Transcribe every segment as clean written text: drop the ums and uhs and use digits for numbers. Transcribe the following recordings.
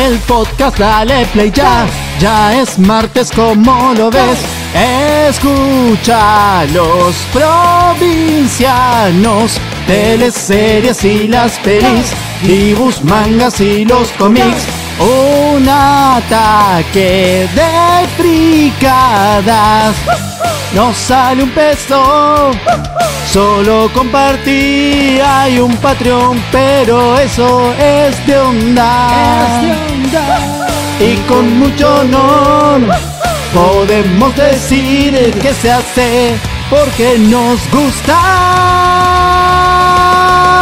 el podcast, dale play ya. Ya es martes, como lo ves. Escucha los provincianos, teleseries y las pelis, dibujos, mangas y los cómics. Un ataque de fricadas. No sale un peso, solo compartí. Hay un Patreon, pero eso es de onda. Y con mucho honor podemos decir que se hace porque nos gusta.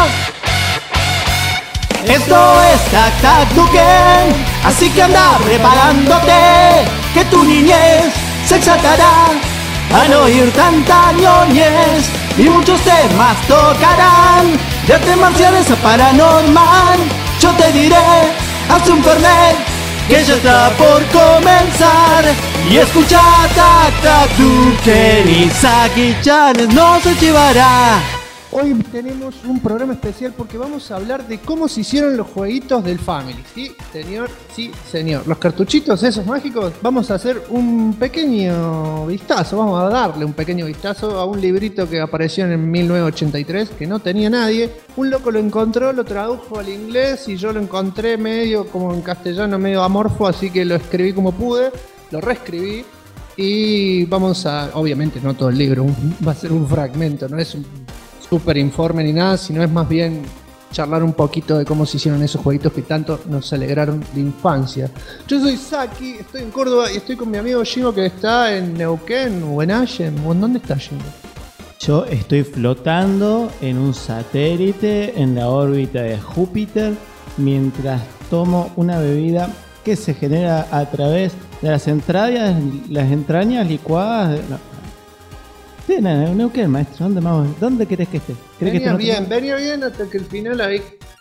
Esto es Tac Tac Duken, así que anda preparándote, que tu niñez se exaltará al oír tanta ñoñez, y muchos temas tocarán, de artes marciales a paranormal. Yo te diré, haz un fernet, que ya está por comenzar, y escucha Tac Tac Duken y Saki-chan no se llevará. Hoy tenemos un programa especial porque vamos a hablar de cómo se hicieron los jueguitos del Family. Sí, señor, sí, señor. Los cartuchitos esos mágicos, vamos a hacer un pequeño vistazo, vamos a darle un pequeño vistazo a un librito que apareció en 1983, que no tenía nadie. Un loco lo encontró, lo tradujo al inglés y yo lo encontré medio como en castellano, medio amorfo, así que lo escribí como pude, lo reescribí y vamos a, obviamente no todo el libro, va a ser un fragmento, no es un súper informe ni nada, sino es más bien charlar un poquito de cómo se hicieron esos jueguitos que tanto nos alegraron de infancia. Yo soy Saki, estoy en Córdoba y estoy con mi amigo Jimbo, que está en Neuquén o en Allen. ¿Dónde está Jimbo? Yo estoy flotando en un satélite en la órbita de Júpiter mientras tomo una bebida que se genera a través de las entrañas licuadas de... No. Sí, Neuquén, maestro. ¿Dónde querés que esté? Venía bien hasta que el final ahí.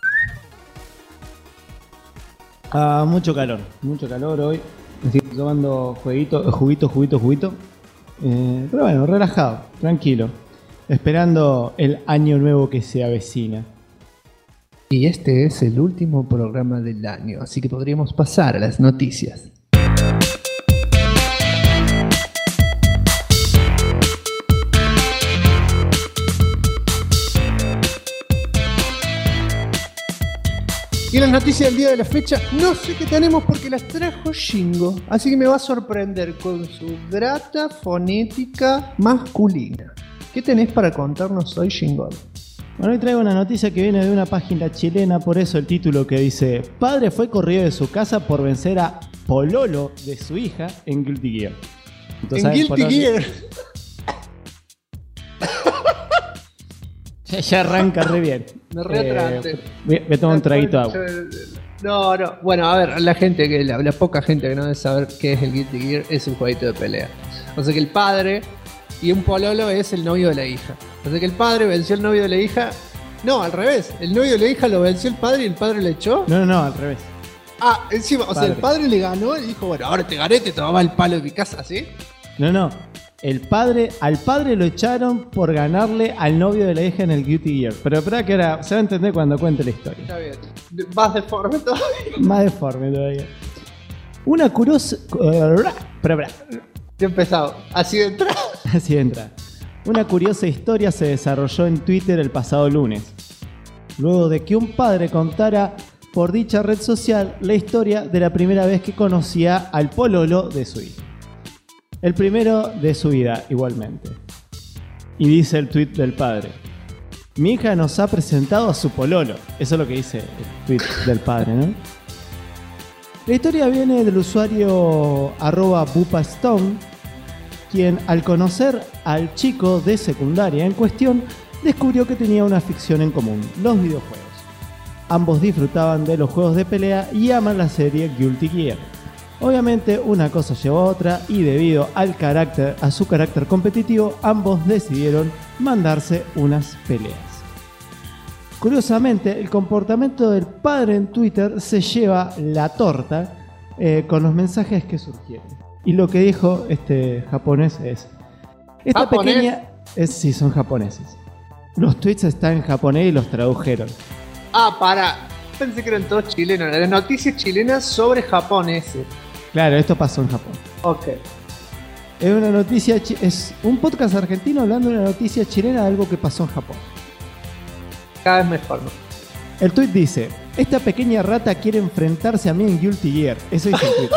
Mucho calor hoy. Estoy tomando juguito. Pero bueno, relajado, tranquilo. Esperando el año nuevo que se avecina. Y este es el último programa del año, así que podríamos pasar a las noticias. Y las noticias del día de la fecha, no sé qué tenemos porque las trajo Shingo, así que me va a sorprender con su grata fonética masculina. ¿Qué tenés para contarnos hoy, Shingo? Bueno, hoy traigo una noticia que viene de una página chilena, por eso el título que dice: padre fue corrido de su casa por vencer a pololo de su hija en Guilty Gear. ¿En Guilty Gear? Ya arranca re bien. Me retrate. Me tomo un traguito de agua. No. Bueno, a ver, la poca gente que no debe saber qué es el Guilty Gear es un jueguito de pelea. O sea que el padre y un pololo es el novio de la hija. O sea que el padre venció al novio de la hija. No, al revés. El novio de la hija lo venció el padre y el padre le echó. No, al revés. Ah, encima, o sea, el padre le ganó y dijo, bueno, ahora te gané, te tomaba el palo de mi casa, ¿sí? No. Al padre lo echaron por ganarle al novio de la hija en el Guilty Gear. Pero espera que ahora se va a entender cuando cuente la historia. Está bien. Más deforme todavía. Más deforme todavía. Una curiosa... Ya he empezado. Así de entrada. Así de entrada. Una curiosa historia se desarrolló en Twitter el pasado lunes, luego de que un padre contara por dicha red social la historia de la primera vez que conocía al pololo de su hija. El primero de su vida, igualmente. Y dice el tweet del padre: mi hija nos ha presentado a su pololo. Eso es lo que dice el tweet del padre, ¿no? La historia viene del usuario @bupastone, quien al conocer al chico de secundaria en cuestión, descubrió que tenía una afición en común: los videojuegos. Ambos disfrutaban de los juegos de pelea y aman la serie Guilty Gear. Obviamente una cosa llevó a otra y debido a su carácter competitivo, ambos decidieron mandarse unas peleas. Curiosamente, el comportamiento del padre en Twitter se lleva la torta con los mensajes que surgieron. Y lo que dijo este japonés es: esta ¿Japonés? pequeña... Sí, son japoneses. Los tweets están en japonés y los tradujeron. Ah, para. Pensé que eran todos chilenos. Las noticias chilenas sobre Japón ese. Claro, esto pasó en Japón. Ok. Es una noticia, es un podcast argentino hablando de una noticia chilena de algo que pasó en Japón. Cada vez mejor, ¿no? El tuit dice: esta pequeña rata quiere enfrentarse a mí en Guilty Gear. Eso dice el tuit.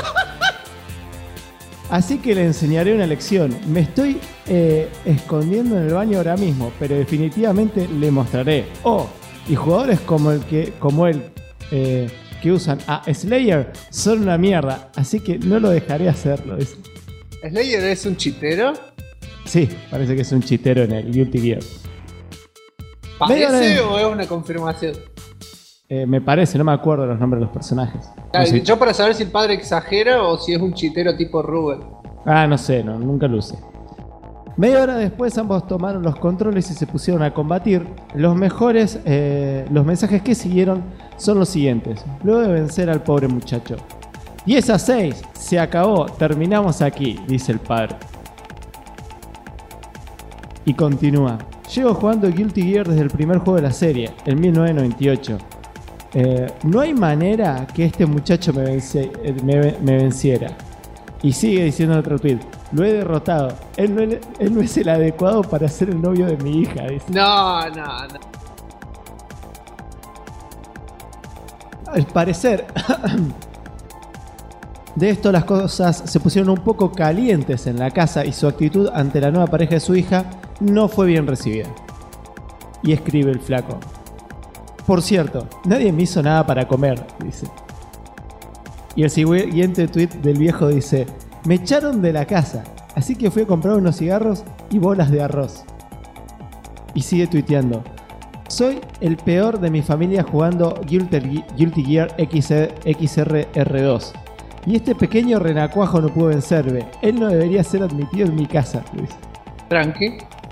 Así que le enseñaré una lección. Me estoy escondiendo en el baño ahora mismo, pero definitivamente le mostraré. Oh, y jugadores como él que usan a Slayer son una mierda, así que no lo dejaré hacerlo. Dice. ¿Slayer es un chitero? Sí, parece que es un chitero en el Guilty Gear. ¿Parece o es una confirmación? Me parece, no me acuerdo los nombres de los personajes. Claro, No sé. yo para saber si el padre exagera o si es un chitero tipo Rubén. No sé, nunca lo usé. Media hora después ambos tomaron los controles y se pusieron a combatir. Los mensajes que siguieron son los siguientes. Luego de vencer al pobre muchacho. 10-6, se acabó, terminamos aquí, dice el padre. Y continúa. Llevo jugando Guilty Gear desde el primer juego de la serie, en 1998. No hay manera que este muchacho me venciera. Y sigue diciendo en otro tweet: lo he derrotado. Él no es el adecuado para ser el novio de mi hija, dice. No. Al parecer, de esto las cosas se pusieron un poco calientes en la casa y su actitud ante la nueva pareja de su hija no fue bien recibida. Y escribe el flaco: por cierto, nadie me hizo nada para comer, dice. Y el siguiente tweet del viejo dice: me echaron de la casa, así que fui a comprar unos cigarros y bolas de arroz. Y sigue tuiteando: soy el peor de mi familia jugando Guilty Gear XRR2. Y este pequeño renacuajo no pudo vencerme. Él no debería ser admitido en mi casa, dice. Tranqui.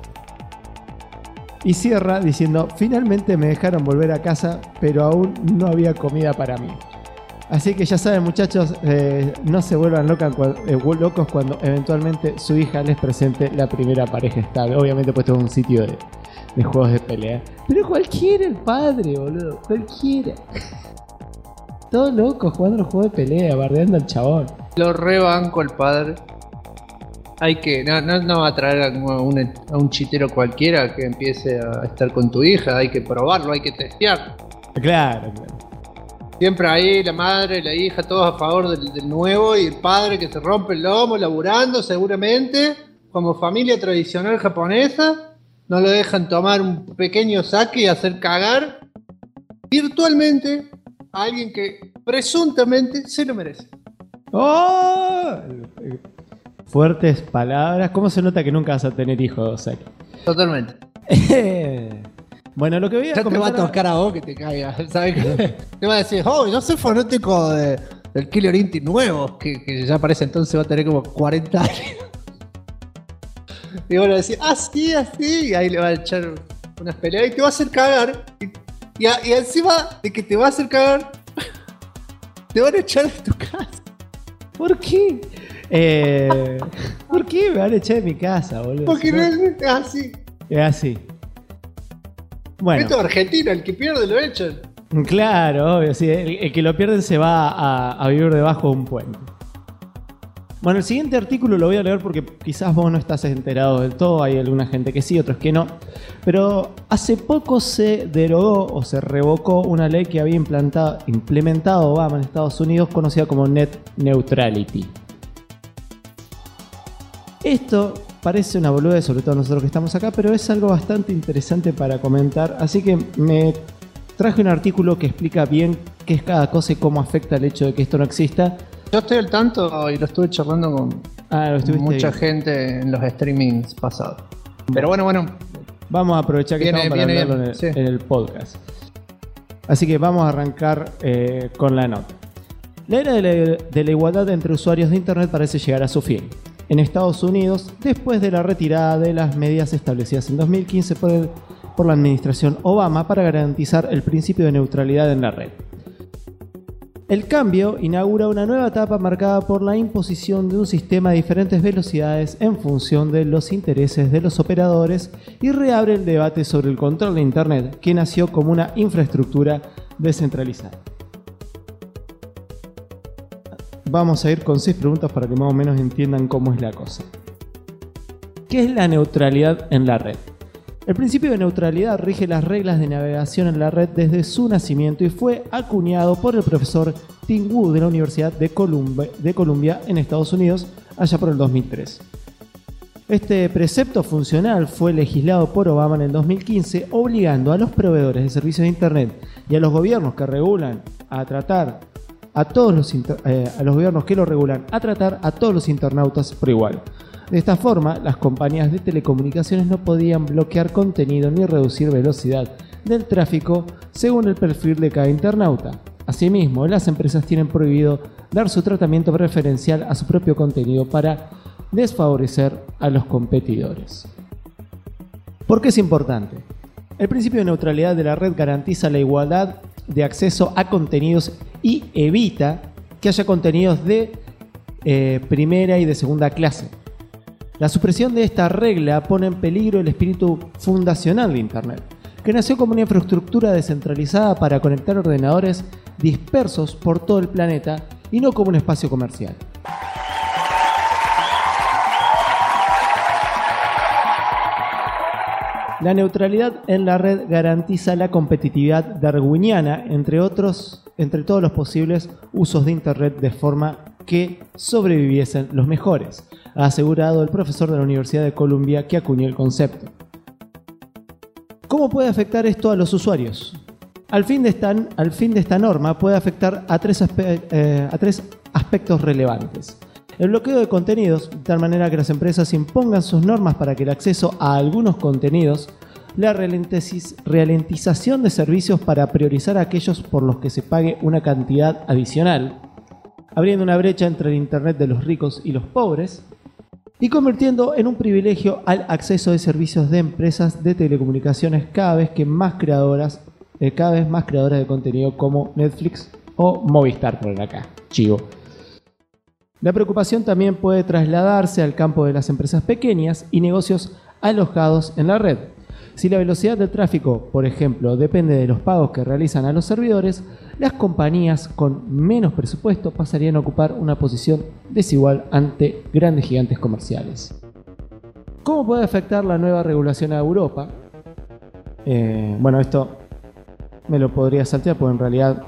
Y cierra diciendo: finalmente me dejaron volver a casa, pero aún no había comida para mí. Así que ya saben, muchachos, no se vuelvan locos cuando eventualmente su hija les presente la primera pareja estable. Obviamente puesto en un sitio de juegos de pelea. Pero cualquiera el padre, boludo. Cualquiera. Todos locos jugando los juegos de pelea, bardeando al chabón. Lo rebanco el padre. Hay que... No va a traer a un chitero cualquiera que empiece a estar con tu hija. Hay que probarlo, hay que testear. Claro. Siempre ahí la madre, la hija, todos a favor del nuevo, y el padre que se rompe el lomo laburando seguramente, como familia tradicional japonesa, no lo dejan tomar un pequeño sake y hacer cagar virtualmente a alguien que presuntamente se lo merece. ¡Oh! Fuertes palabras. ¿Cómo se nota que nunca vas a tener hijos, Saki? Totalmente. Bueno, lo que voy a Ya comentar... te va a tocar a vos que te caiga, ¿sabes? Te va a decir: oh, yo soy fanático del Killer Instinct nuevo, que ya parece entonces va a tener como 40 años. Y van a decir: así, y ahí le va a echar unas peleas y te va a hacer cagar. Y encima de que te va a hacer cagar, te van a echar de tu casa. ¿Por qué? ¿Por qué me van a echar de mi casa, boludo? Porque no es así. Es así. Bueno. Esto es Argentina, el que pierde lo echan. Claro, obvio, sí. El que lo pierde se va a vivir debajo de un puente. Bueno, el siguiente artículo lo voy a leer porque quizás vos no estás enterado del todo. Hay alguna gente que sí, otros que no. Pero hace poco se derogó o se revocó una ley que había implementado Obama en Estados Unidos, conocida como Net Neutrality. Esto parece una boludez, sobre todo nosotros que estamos acá, pero es algo bastante interesante para comentar. Así que me traje un artículo que explica bien qué es cada cosa y cómo afecta el hecho de que esto no exista. Yo estoy al tanto y lo estuve charlando con mucha gente en los streamings pasados. Pero bueno. Vamos a aprovechar que estamos para hablarlo en el podcast. Así que vamos a arrancar con la nota. La era de la igualdad entre usuarios de Internet parece llegar a su fin. En Estados Unidos, después de la retirada de las medidas establecidas en 2015 por la administración Obama para garantizar el principio de neutralidad en la red. El cambio inaugura una nueva etapa marcada por la imposición de un sistema de diferentes velocidades en función de los intereses de los operadores y reabre el debate sobre el control de Internet, que nació como una infraestructura descentralizada. Vamos a ir con 6 preguntas para que más o menos entiendan cómo es la cosa. ¿Qué es la neutralidad en la red? El principio de neutralidad rige las reglas de navegación en la red desde su nacimiento y fue acuñado por el profesor Tim Wu de la Universidad de Columbia en Estados Unidos allá por el 2003. Este precepto funcional fue legislado por Obama en el 2015, obligando a los proveedores de servicios de Internet y a los gobiernos que regulan a tratar a todos los internautas por igual. De esta forma, las compañías de telecomunicaciones no podían bloquear contenido ni reducir velocidad del tráfico según el perfil de cada internauta. Asimismo, las empresas tienen prohibido dar su tratamiento preferencial a su propio contenido para desfavorecer a los competidores. ¿Por qué es importante? El principio de neutralidad de la red garantiza la igualdad de acceso a contenidos y evita que haya contenidos de primera y de segunda clase. La supresión de esta regla pone en peligro el espíritu fundacional de Internet, que nació como una infraestructura descentralizada para conectar ordenadores dispersos por todo el planeta y no como un espacio comercial. La neutralidad en la red garantiza la competitividad darwiniana entre todos los posibles usos de Internet de forma que sobreviviesen los mejores, ha asegurado el profesor de la Universidad de Columbia que acuñó el concepto. ¿Cómo puede afectar esto a los usuarios? Al fin de esta norma puede afectar a tres aspectos relevantes. El bloqueo de contenidos, de tal manera que las empresas impongan sus normas para que el acceso a algunos contenidos, la ralentización de servicios para priorizar aquellos por los que se pague una cantidad adicional, abriendo una brecha entre el Internet de los ricos y los pobres, y convirtiendo en un privilegio al acceso de servicios de empresas de telecomunicaciones cada vez más creadoras de contenido como Netflix o Movistar, por acá, chivo. La preocupación también puede trasladarse al campo de las empresas pequeñas y negocios alojados en la red. Si la velocidad del tráfico, por ejemplo, depende de los pagos que realizan a los servidores, las compañías con menos presupuesto pasarían a ocupar una posición desigual ante grandes gigantes comerciales. ¿Cómo puede afectar la nueva regulación a Europa? Esto me lo podría saltear porque en realidad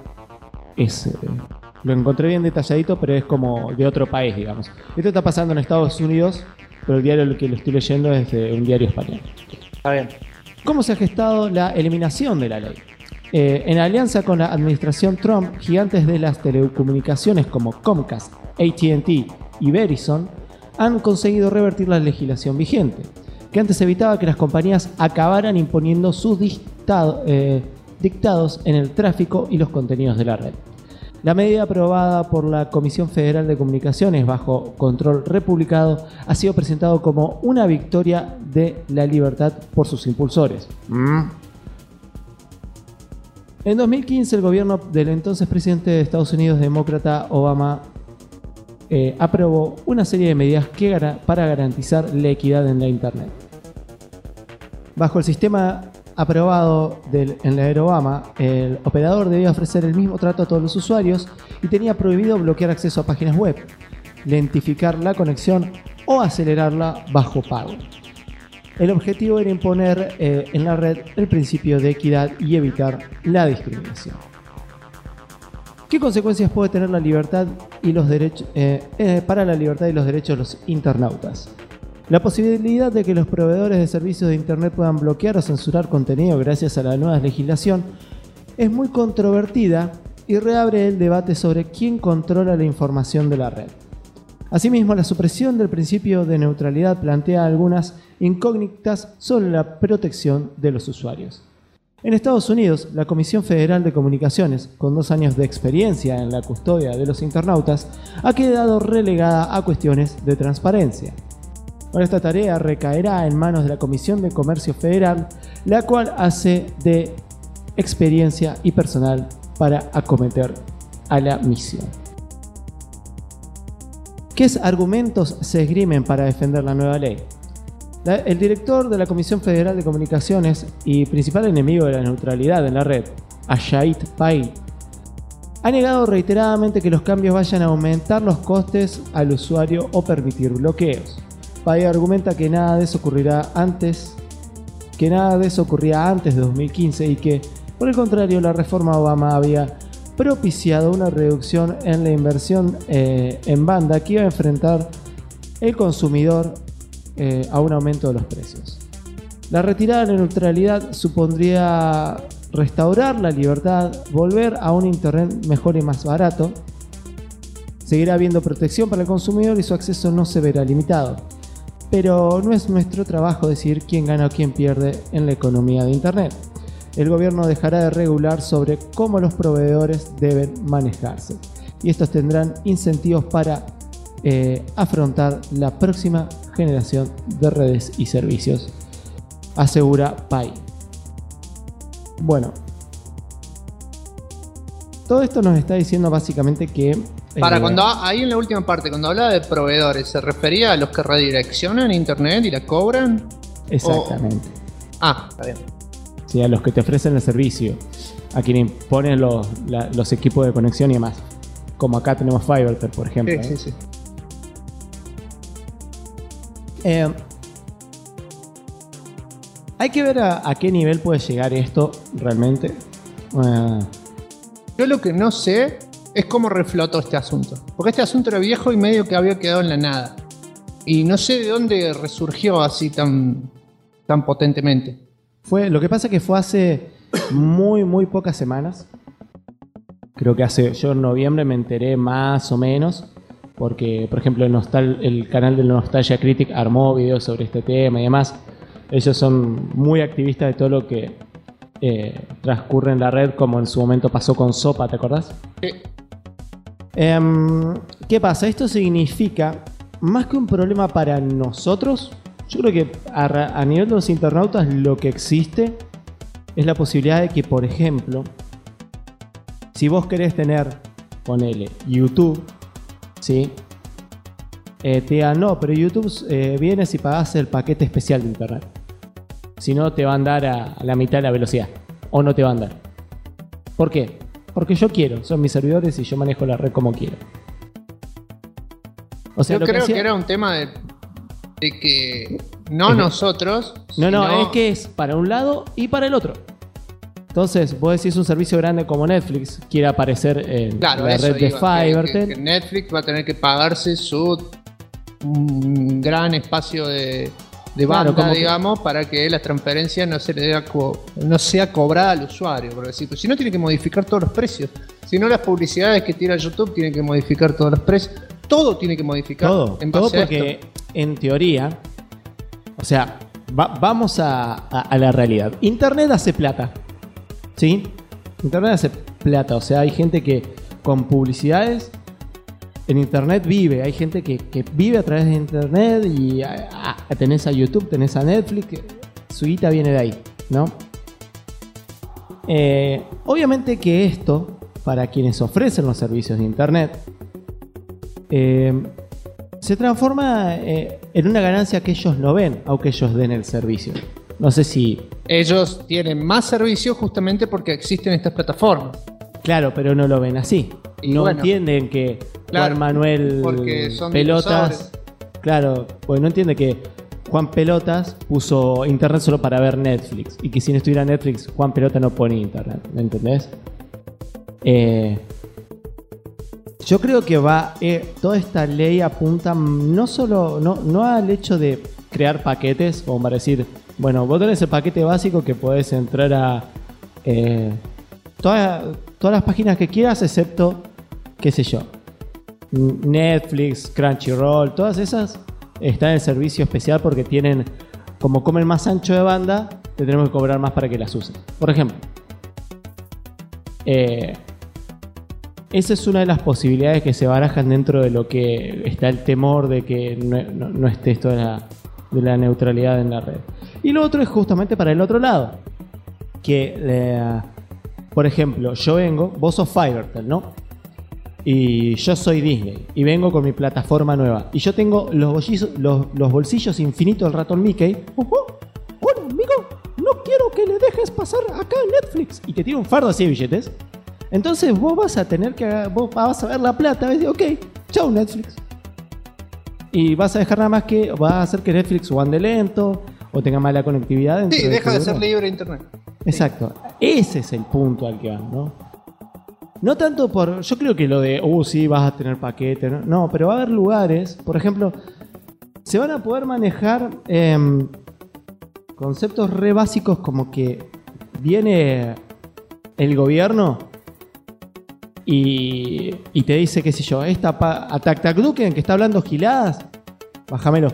lo encontré bien detalladito, pero es como de otro país, digamos. Esto está pasando en Estados Unidos, pero el diario que lo estoy leyendo es de un diario español. Está bien. ¿Cómo se ha gestado la eliminación de la ley? En alianza con la administración Trump, gigantes de las telecomunicaciones como Comcast, AT&T y Verizon han conseguido revertir la legislación vigente, que antes evitaba que las compañías acabaran imponiendo sus dictados en el tráfico y los contenidos de la red. La medida aprobada por la Comisión Federal de Comunicaciones bajo control republicano ha sido presentado como una victoria de la libertad por sus impulsores. En 2015, el gobierno del entonces presidente de Estados Unidos, demócrata Obama, aprobó una serie de medidas para garantizar la equidad en la Internet. Bajo el sistema aprobado en la era Obama, el operador debía ofrecer el mismo trato a todos los usuarios y tenía prohibido bloquear acceso a páginas web, lentificar la conexión o acelerarla bajo pago. El objetivo era imponer en la red el principio de equidad y evitar la discriminación. ¿Qué consecuencias puede tener la libertad y los derechos para la libertad y los derechos de los internautas? La posibilidad de que los proveedores de servicios de Internet puedan bloquear o censurar contenido gracias a la nueva legislación es muy controvertida y reabre el debate sobre quién controla la información de la red. Asimismo, la supresión del principio de neutralidad plantea algunas incógnitas sobre la protección de los usuarios. En Estados Unidos, la Comisión Federal de Comunicaciones, con 2 años de experiencia en la custodia de los internautas, ha quedado relegada a cuestiones de transparencia. Ahora esta tarea recaerá en manos de la Comisión de Comercio Federal, la cual hace de experiencia y personal para acometer a la misión. ¿Qué argumentos se esgrimen para defender la nueva ley? El director de la Comisión Federal de Comunicaciones y principal enemigo de la neutralidad en la red, Ajit Pai, ha negado reiteradamente que los cambios vayan a aumentar los costes al usuario o permitir bloqueos. Pai argumenta que nada de eso ocurría antes de 2015 y que, por el contrario, la reforma Obama había propiciado una reducción en la inversión en banda que iba a enfrentar el consumidor a un aumento de los precios. La retirada de la neutralidad supondría restaurar la libertad, volver a un internet mejor y más barato. Seguirá habiendo protección para el consumidor y su acceso no se verá limitado. Pero no es nuestro trabajo decidir quién gana o quién pierde en la economía de internet. El gobierno dejará de regular sobre cómo los proveedores deben manejarse. Y estos tendrán incentivos para afrontar la próxima generación de redes y servicios, asegura Pai. Bueno, todo esto nos está diciendo básicamente que... ahí en la última parte, cuando hablaba de proveedores, ¿se refería a los que redireccionan internet y la cobran? Exactamente. Está bien. Sí, a los que te ofrecen el servicio, a quienes ponen los equipos de conexión y demás. Como acá tenemos Fiverr, por ejemplo. Sí. Hay que ver a qué nivel puede llegar esto realmente. Yo lo que no sé es cómo reflotó este asunto. Porque este asunto era viejo y medio que había quedado en la nada. Y no sé de dónde resurgió así tan potentemente. Lo que pasa es que fue hace muy pocas semanas. Creo que yo en noviembre me enteré más o menos. Porque, por ejemplo, el canal de Nostalgia Critic armó videos sobre este tema y demás. Ellos son muy activistas de todo lo que transcurre en la red, como en su momento pasó con Sopa, ¿te acordás? Sí. ¿Qué pasa? Esto significa, más que un problema para nosotros, yo creo que a nivel de los internautas lo que existe es la posibilidad de que, por ejemplo, si vos querés tener, ponele, YouTube, ¿sí? Te digan, no, pero YouTube viene si pagás el paquete especial de internet. Si no, te va a andar a la mitad de la velocidad. O no te va a andar. ¿Por qué? Porque yo quiero. Son mis servidores y yo manejo la red como quiero. O sea, yo creo que era un tema de que nosotros... No, es que es para un lado y para el otro. Entonces, vos decís un servicio grande como Netflix quiere aparecer en la red de Fiverr. Que Netflix va a tener que pagarse su gran espacio de banda, digamos, para que la transferencia no sea cobrada al usuario. Por decir, pues si no, tiene que modificar todos los precios. Si no, las publicidades que tira YouTube tienen que modificar todos los precios. Todo tiene que modificar. Todo porque en teoría, o sea, vamos a la realidad. Internet hace plata. ¿Sí? Internet hace plata. O sea, hay gente que con publicidades en internet vive. Hay gente que vive a través de internet y tenés a YouTube, tenés a Netflix. Su guita viene de ahí, ¿no? Obviamente que esto, para quienes ofrecen los servicios de internet, se transforma en una ganancia que ellos no ven, aunque ellos den el servicio. No sé si... Ellos tienen más servicios justamente porque existen estas plataformas. Claro, pero no lo ven así. Y no entienden que Juan Manuel Pelotas... Claro, pues no entiende que Juan Pelotas puso internet solo para ver Netflix. Y que si no estuviera Netflix, Juan Pelota no pone internet. ¿Me entendés? Yo creo que toda esta ley apunta no al hecho de crear paquetes, como para decir, bueno, vos tenés el paquete básico que podés entrar a todas las páginas que quieras, excepto, qué sé yo, Netflix, Crunchyroll, todas esas están en servicio especial porque tienen, como comen más ancho de banda, te tenemos que cobrar más para que las uses. Por ejemplo, esa es una de las posibilidades que se barajan dentro de lo que está el temor de que no esté esto de la neutralidad en la red. Y lo otro es justamente para el otro lado. Que, por ejemplo, vos sos Fiverr, ¿no? Y yo soy Disney. Y vengo con mi plataforma nueva. Y yo tengo los bolsillos infinitos del ratón Mickey. Hola, amigo. No quiero que le dejes pasar acá en Netflix. Y te tira un fardo así de billetes. Entonces vos vas a tener que, vos vas a ver la plata, vas a decir, ok, chau Netflix. Y vas a dejar nada más que, vas a hacer que Netflix o ande lento, o tenga mala conectividad. Sí, deja de ser libre internet. Exacto. Ese es el punto al que van, ¿no? No tanto por... Yo creo que lo de... sí, vas a tener paquete. No, pero va a haber lugares... Por ejemplo, se van a poder manejar conceptos re básicos como que viene el gobierno y te dice, qué sé yo, esta a Tactacduken que está hablando giladas, bájamelo.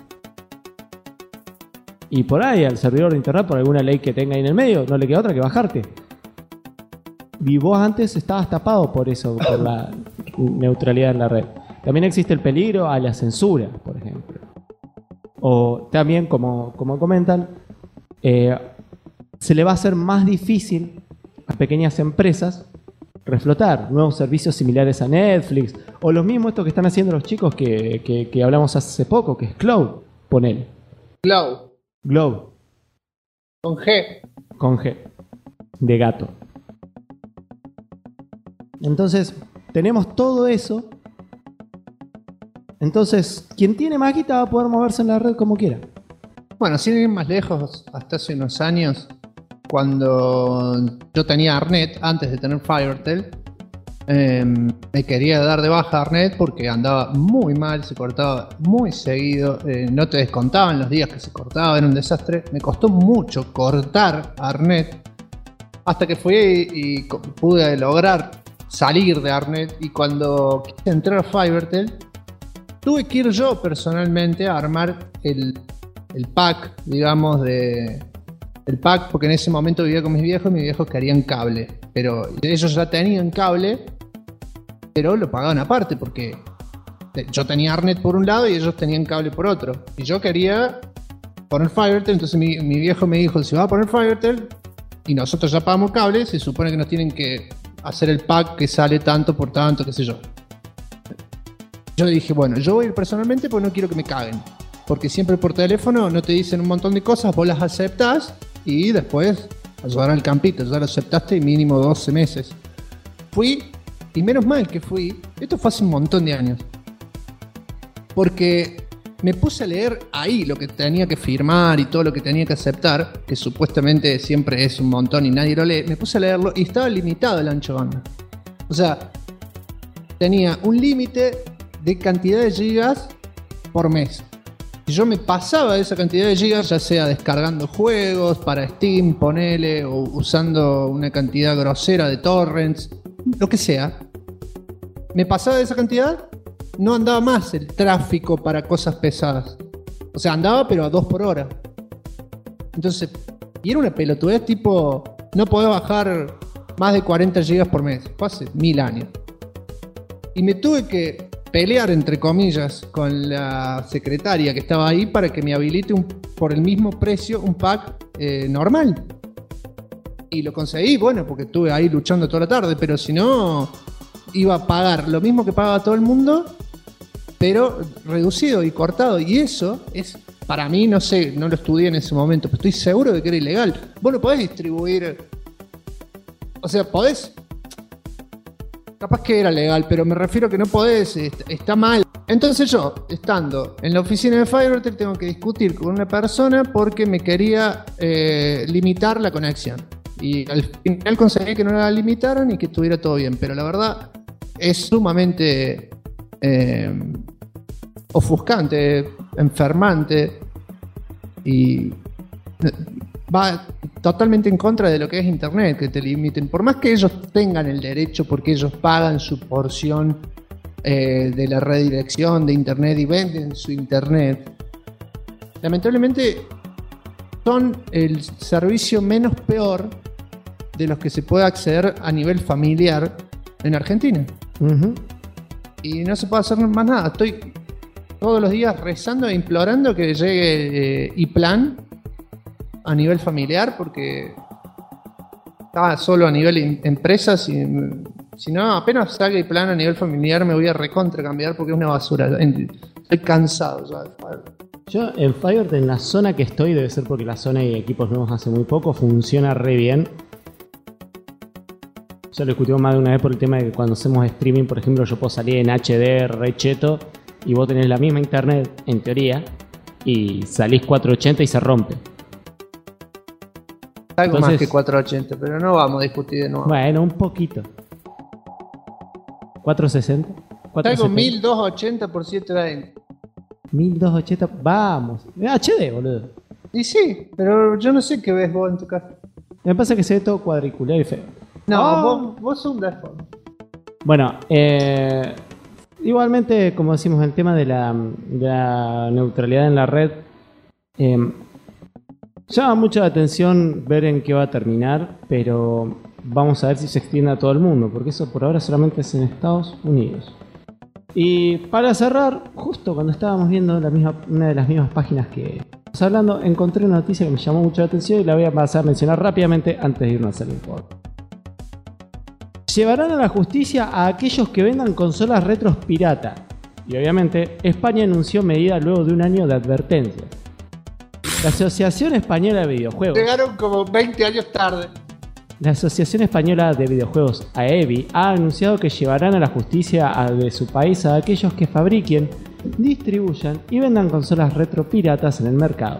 Y por ahí al servidor de internet, por alguna ley que tenga ahí en el medio, no le queda otra que bajarte. Y vos antes estabas tapado por eso, por la neutralidad en la red. También existe el peligro a la censura, por ejemplo. O también, como comentan, se le va a hacer más difícil a pequeñas empresas reflotar nuevos servicios similares a Netflix, o los mismos estos que están haciendo los chicos que hablamos hace poco, que es Cloud, ponele. Glow. Con G. Con G. De gato. Entonces, tenemos todo eso. Entonces, quien tiene más guita va a poder moverse en la red como quiera. Bueno, sin ir más lejos, hasta hace unos años, cuando yo tenía Arnet, antes de tener Fivertel, me quería dar de baja Arnet porque andaba muy mal, se cortaba muy seguido, no te descontaban los días que se cortaba, era un desastre. Me costó mucho cortar Arnet hasta que fui y pude lograr salir de Arnet, y cuando quise entrar a Fivertel tuve que ir yo personalmente a armar el pack, digamos, el pack, porque en ese momento vivía con mis viejos querían cable, pero ellos ya tenían cable, pero lo pagaban aparte porque yo tenía Arnet por un lado y ellos tenían cable por otro, y yo quería poner Fivertel. Entonces mi viejo me dijo, si vas a poner Fivertel y nosotros ya pagamos cable, se supone que nos tienen que hacer el pack que sale tanto por tanto, qué sé yo. Yo dije, bueno, yo voy a ir personalmente porque no quiero que me caguen, porque siempre por teléfono no te dicen un montón de cosas, vos las aceptás y después ayudar al campito, ya lo aceptaste y mínimo 12 meses. Fui, y menos mal que fui, esto fue hace un montón de años, porque me puse a leer ahí lo que tenía que firmar y todo lo que tenía que aceptar, que supuestamente siempre es un montón y nadie lo lee. Me puse a leerlo y estaba limitado el ancho banda. O sea, tenía un límite de cantidad de gigas por mes. Si yo me pasaba de esa cantidad de gigas, ya sea descargando juegos para Steam, ponele, o usando una cantidad grosera de torrents, lo que sea, me pasaba de esa cantidad, no andaba más el tráfico para cosas pesadas. O sea, andaba pero a 2 por hora. Entonces, y era una pelotudez tipo, no podía bajar más de 40 gigas por mes. Fue hace 1000 años. Y me tuve que pelear, entre comillas, con la secretaria que estaba ahí para que me habilite por el mismo precio un pack normal. Y lo conseguí, bueno, porque estuve ahí luchando toda la tarde, pero si no, iba a pagar lo mismo que pagaba todo el mundo, pero reducido y cortado. Y eso es, para mí, no sé, no lo estudié en ese momento, pero estoy seguro de que era ilegal. Vos no podés distribuir, o sea, podés, capaz que era legal, pero me refiero a que no podés, está mal. Entonces yo, estando en la oficina de Fivertel, tengo que discutir con una persona porque me quería limitar la conexión. Y al final conseguí que no la limitaran y que estuviera todo bien. Pero la verdad es sumamente ofuscante, enfermante, y va totalmente en contra de lo que es internet, que te limiten. Por más que ellos tengan el derecho, porque ellos pagan su porción de la redirección de internet y venden su internet, lamentablemente son el servicio menos peor de los que se puede acceder a nivel familiar en Argentina. Uh-huh. Y no se puede hacer más nada. Estoy todos los días rezando e implorando que llegue iPlan a nivel familiar, porque está solo a nivel empresas, y si no, apenas salga el plan a nivel familiar me voy a recontra cambiar porque es una basura. Estoy cansado ya. Yo en Firebird, en la zona que estoy, debe ser porque la zona y equipos nuevos hace muy poco, funciona re bien. Ya lo discutimos más de una vez por el tema de que cuando hacemos streaming, por ejemplo, yo puedo salir en HD, re cheto, y vos tenés la misma internet, en teoría, y salís 480 y se rompe. Algo Entonces, más que 480, pero no vamos a discutir de nuevo. Bueno, un poquito. 460. Algo 1280 por 720. 1280, vamos. HD, boludo. Y sí, pero yo no sé qué ves vos en tu casa. Me pasa que se ve todo cuadricular y feo. No, vos sos un default. Bueno, igualmente, como decimos, el tema de la neutralidad en la red llama mucho la atención ver en qué va a terminar, pero vamos a ver si se extiende a todo el mundo, porque eso por ahora solamente es en Estados Unidos. Y para cerrar, justo cuando estábamos viendo una de las mismas páginas que estamos hablando, encontré una noticia que me llamó mucho la atención y la voy a pasar a mencionar rápidamente antes de irnos al informe. Llevarán a la justicia a aquellos que vendan consolas retros pirata. Y obviamente, España anunció medida luego de un año de advertencias. La Asociación Española de Videojuegos. Llegaron como 20 años tarde. La Asociación Española de Videojuegos, AEVI, ha anunciado que llevarán a la justicia de su país a aquellos que fabriquen, distribuyan y vendan consolas retro piratas en el mercado.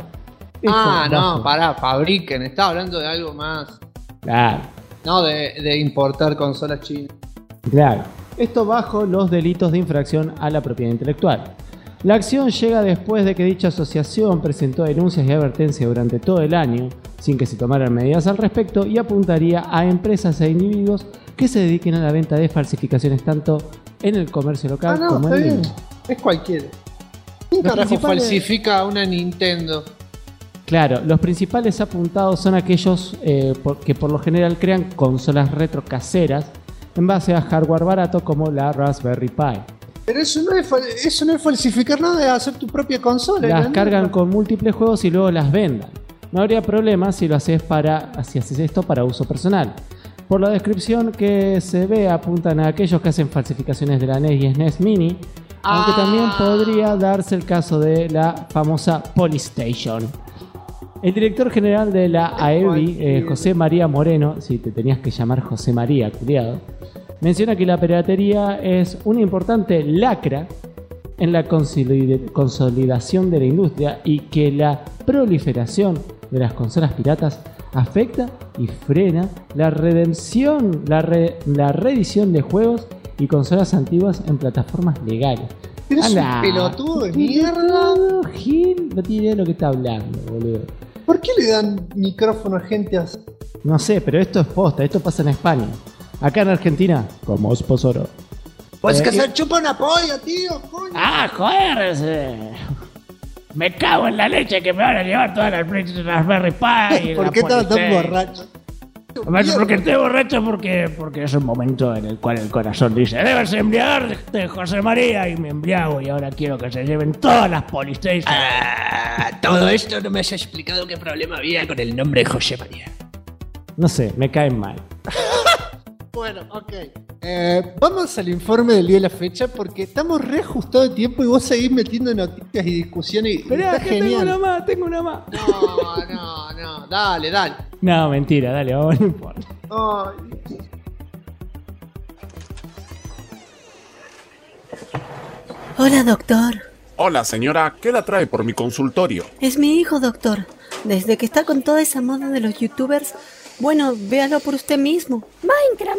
Pará, fabriquen. Estaba hablando de algo más. Claro. No, de importar consolas chinas. Claro. Esto bajo los delitos de infracción a la propiedad intelectual. La acción llega después de que dicha asociación presentó denuncias y advertencias durante todo el año, sin que se tomaran medidas al respecto, y apuntaría a empresas e individuos que se dediquen a la venta de falsificaciones tanto en el comercio local como en línea. Es cualquiera. ¿Quién carajo falsifica una Nintendo? Claro, los principales apuntados son aquellos que por lo general crean consolas retro caseras en base a hardware barato como la Raspberry Pi. Pero eso no es falsificar nada, es hacer tu propia consola. Las cargan con múltiples juegos y luego las vendan. No habría problema si haces esto para uso personal. Por la descripción que se ve, apuntan a aquellos que hacen falsificaciones de la NES y SNES Mini, aunque también podría darse el caso de la famosa Polystation. El director general de la AEVI, José María Moreno, si te tenías que llamar José María, culiado, menciona que la piratería es una importante lacra en la consolidación de la industria y que la proliferación de las consolas piratas afecta y frena la reedición de juegos y consolas antiguas en plataformas legales. ¿Eres un pelotudo de mierda? Gil, no tiene idea de lo que está hablando, boludo. ¿Por qué le dan micrófono a gente así? No sé, pero esto es posta, esto pasa en España. Acá en Argentina, como es posoro. Pues que se chupa una polla, tío, coño. Ah, joder. Me cago en la leche que me van a llevar todas las Raspberry Pi. ¿Por qué estás tan borracho? Porque estoy borracho porque es un momento en el cual el corazón dice: debes embriagarte, José María, y me embriago y ahora quiero que se lleven todas las Polystation. Todo esto no me has explicado qué problema había con el nombre José María. No sé, me caen mal. Bueno, ok. Vamos al informe del día de la fecha porque estamos re ajustados de tiempo y vos seguís metiendo noticias y discusiones. Esperá, que tengo una más. No, dale. No, mentira, dale, vamos, no importa. Ay. Hola, doctor. Hola, señora, ¿qué la trae por mi consultorio? Es mi hijo, doctor. Desde que está con toda esa moda de los youtubers, bueno, véalo por usted mismo. Minecraft.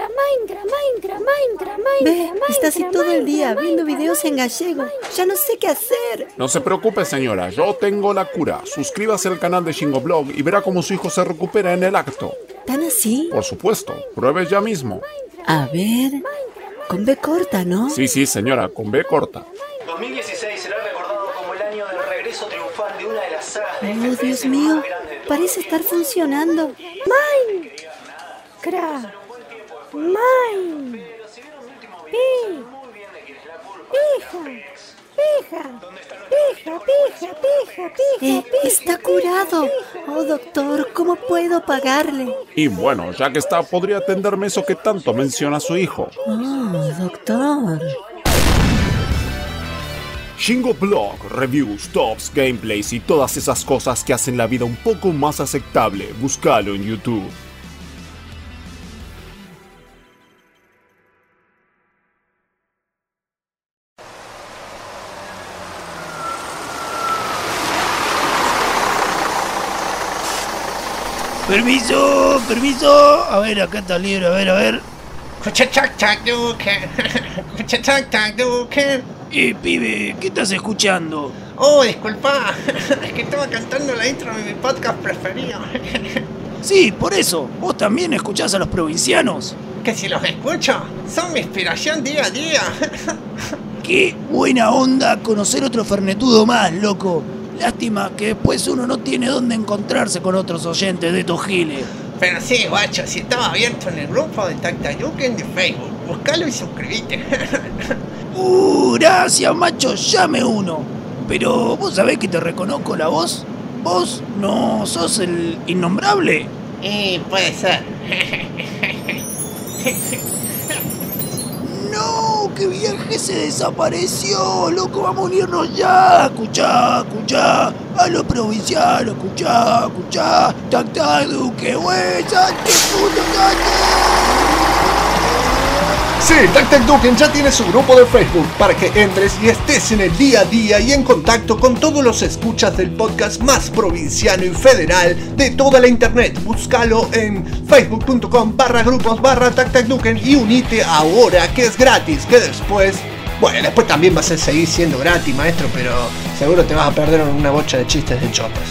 Ve, está así todo el día, viendo videos en gallego. Ya no sé qué hacer. No se preocupe, señora, yo tengo la cura. Suscríbase al canal de Shingoblog y verá cómo su hijo se recupera en el acto. ¿Tan así? Por supuesto, pruebe ya mismo. A ver, con B corta, ¿no? Sí, señora, con B corta. 2016 será recordado como el año del regreso triunfal de una de las sagas de FPS Dios mío, más grandes de todos parece los estar tiempos. funcionando. Minecraft. Está curado. Oh, doctor, ¿cómo puedo pagarle? Y bueno, ya que está, podría atenderme eso que tanto menciona su hijo. Oh, doctor. Shingo Blog, reviews, tops, gameplays y todas esas cosas que hacen la vida un poco más aceptable. Búscalo en YouTube. Permiso. A ver, acá está el libro, a ver. Pibe, ¿qué estás escuchando? Oh, disculpa, es que estaba cantando la intro de mi podcast preferido. Sí, por eso. ¿Vos también escuchás a los provincianos? Que si los escucho, son mi inspiración día a día. Qué buena onda conocer otro fernetudo más, loco. Lástima que después uno no tiene dónde encontrarse con otros oyentes de estos giles. Pero sí, guacho, si estaba abierto en el grupo de Tactayuken de Facebook, buscalo y suscríbete. Gracias, macho, llame uno. Pero vos sabés que te reconozco la voz. ¿Vos no sos el innombrable? Puede ser. No, que viaje se desapareció, loco, vamos a unirnos ya. Escuchá, a los provincianos, escuchá. Tactaduque, güey, salte, puto, Sí, Tactaduken ya tiene su grupo de Facebook para que entres y estés en el día a día y en contacto con todos los escuchas del podcast más provinciano y federal de toda la internet. Búscalo en facebook.com/grupos/Tactaduken y unite ahora, que es gratis, que después también vas a seguir siendo gratis, maestro, pero seguro te vas a perder una bocha de chistes de chotas.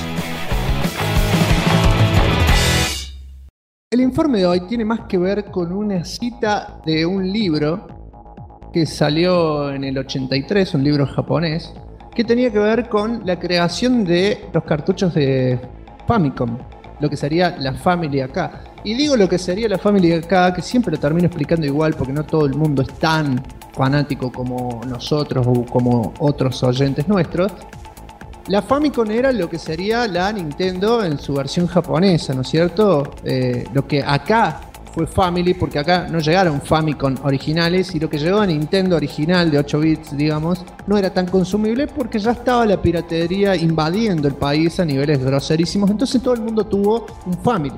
El informe de hoy tiene más que ver con una cita de un libro que salió en el 83, un libro japonés, que tenía que ver con la creación de los cartuchos de Famicom, lo que sería la Family acá. Y digo lo que sería la Family acá, que siempre lo termino explicando igual, porque no todo el mundo es tan fanático como nosotros o como otros oyentes nuestros. La Famicom era lo que sería la Nintendo en su versión japonesa, ¿no es cierto? Lo que acá fue Family, porque acá no llegaron Famicom originales, y lo que llegó a Nintendo original de 8 bits, digamos, no era tan consumible porque ya estaba la piratería invadiendo el país a niveles groserísimos, entonces todo el mundo tuvo un Family.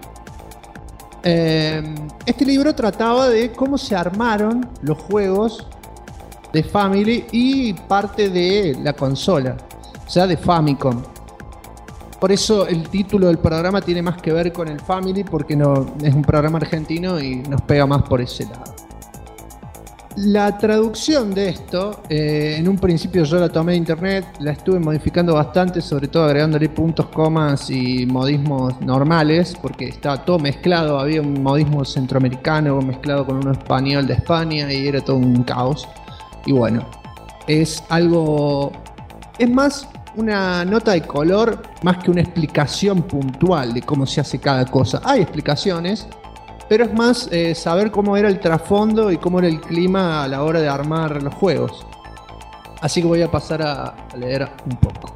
Este libro trataba de cómo se armaron los juegos de Family y parte de la consola, o sea, de Famicom. Por eso el título del programa tiene más que ver con el Family, porque no, es un programa argentino y nos pega más por ese lado. La traducción de esto, en un principio yo la tomé de internet, la estuve modificando bastante, sobre todo agregándole puntos, comas y modismos normales, porque estaba todo mezclado, había un modismo centroamericano mezclado con uno español de España y era todo un caos. Y bueno, es más una nota de color más que una explicación puntual de cómo se hace cada cosa. Hay explicaciones, pero es más saber cómo era el trasfondo y cómo era el clima a la hora de armar los juegos. Así que voy a pasar a leer un poco.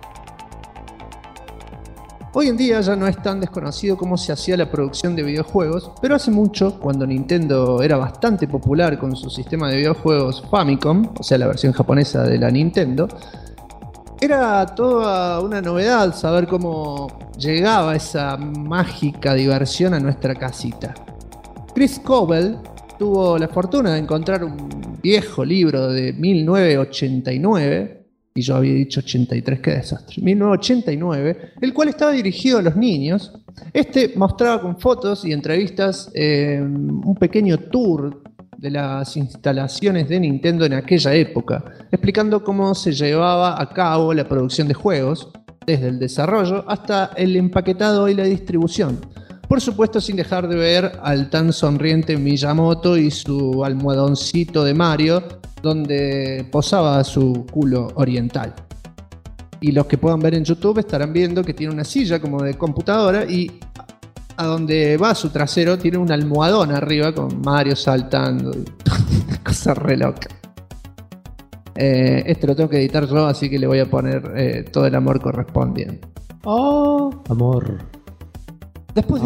Hoy en día ya no es tan desconocido cómo se hacía la producción de videojuegos, pero hace mucho, cuando Nintendo era bastante popular con su sistema de videojuegos Famicom, o sea la versión japonesa de la Nintendo, era toda una novedad saber cómo llegaba esa mágica diversión a nuestra casita. Chris Cobell tuvo la fortuna de encontrar un viejo libro de 1989, y yo había dicho 83, qué desastre, 1989, el cual estaba dirigido a los niños. Este mostraba con fotos y entrevistas un pequeño tour de las instalaciones de Nintendo en aquella época, explicando cómo se llevaba a cabo la producción de juegos, desde el desarrollo hasta el empaquetado y la distribución. Por supuesto, sin dejar de ver al tan sonriente Miyamoto y su almohadoncito de Mario, donde posaba su culo oriental. Y los que puedan ver en YouTube estarán viendo que tiene una silla como de computadora y a donde va su trasero tiene un almohadón arriba con Mario saltando y cosa re loca. Este lo tengo que editar yo, así que le voy a poner todo el amor correspondiente. Oh, amor. Después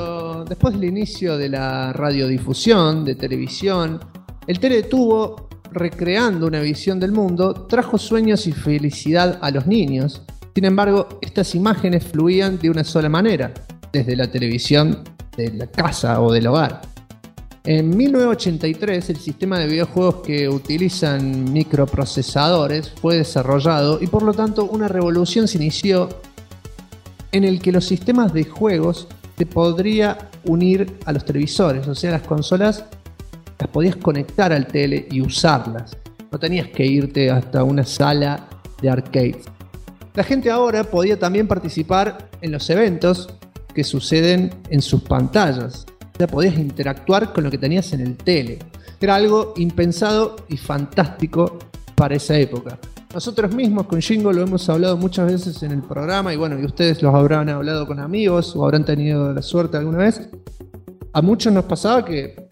del inicio de la radiodifusión, de televisión, el teletubo recreando una visión del mundo, trajo sueños y felicidad a los niños. Sin embargo, estas imágenes fluían de una sola manera, desde la televisión de la casa o del hogar. En 1983, el sistema de videojuegos que utilizan microprocesadores fue desarrollado y por lo tanto una revolución se inició en el que los sistemas de juegos se podría unir a los televisores, o sea, las consolas las podías conectar al tele y usarlas. No tenías que irte hasta una sala de arcades. La gente ahora podía también participar en los eventos que suceden en sus pantallas. O sea, podías interactuar con lo que tenías en el tele. Era algo impensado y fantástico para esa época. Nosotros mismos con Jingo lo hemos hablado muchas veces en el programa y bueno, y ustedes los habrán hablado con amigos o habrán tenido la suerte alguna vez. A muchos nos pasaba que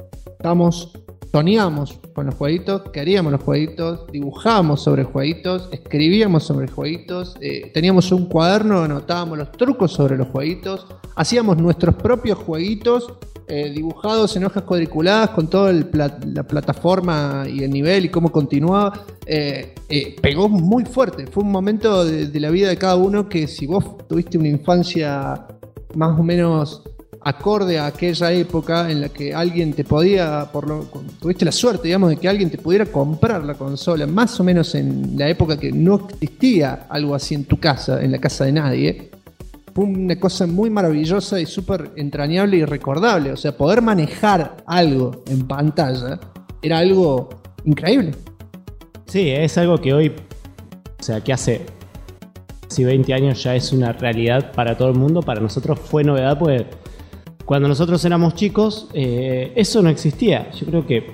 soñábamos con los jueguitos, queríamos los jueguitos, dibujábamos sobre jueguitos, escribíamos sobre jueguitos, teníamos un cuaderno, anotábamos los trucos sobre los jueguitos, hacíamos nuestros propios jueguitos dibujados en hojas cuadriculadas con toda la plataforma y el nivel y cómo continuaba. Pegó muy fuerte, fue un momento de la vida de cada uno que si vos tuviste una infancia más o menos acorde a aquella época en la que alguien te podía, tuviste la suerte, digamos, de que alguien te pudiera comprar la consola, más o menos en la época que no existía algo así en tu casa, en la casa de nadie, fue una cosa muy maravillosa y súper entrañable y recordable. O sea, poder manejar algo en pantalla era algo increíble. Sí, es algo que hoy, o sea, que hace 20 años ya es una realidad para todo el mundo. Para nosotros fue novedad porque cuando nosotros éramos chicos, eso no existía. Yo creo que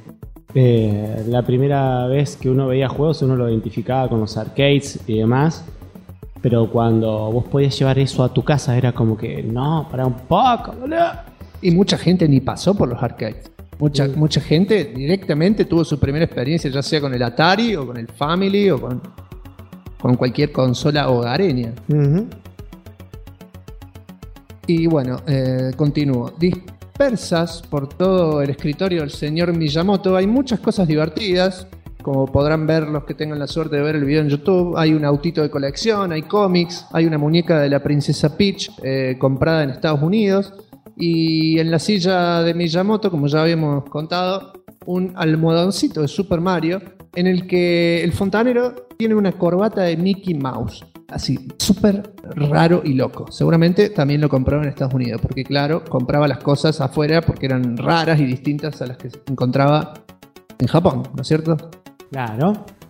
la primera vez que uno veía juegos, uno lo identificaba con los arcades y demás. Pero cuando vos podías llevar eso a tu casa, era como que, no, para un poco, boludo. Y mucha gente ni pasó por los arcades. Mucha gente directamente tuvo su primera experiencia, ya sea con el Atari o con el Family o con cualquier consola hogareña. Uh-huh. Y bueno, continúo. Dispersas por todo el escritorio del señor Miyamoto hay muchas cosas divertidas, como podrán ver los que tengan la suerte de ver el video en YouTube. Hay un autito de colección, hay cómics, hay una muñeca de la princesa Peach comprada en Estados Unidos, y en la silla de Miyamoto, como ya habíamos contado, un almohadoncito de Super Mario en el que el fontanero tiene una corbata de Mickey Mouse. Así, súper raro y loco. Seguramente también lo compró en Estados Unidos, porque claro, compraba las cosas afuera porque eran raras y distintas a las que se encontraba en Japón, ¿no es cierto? Claro.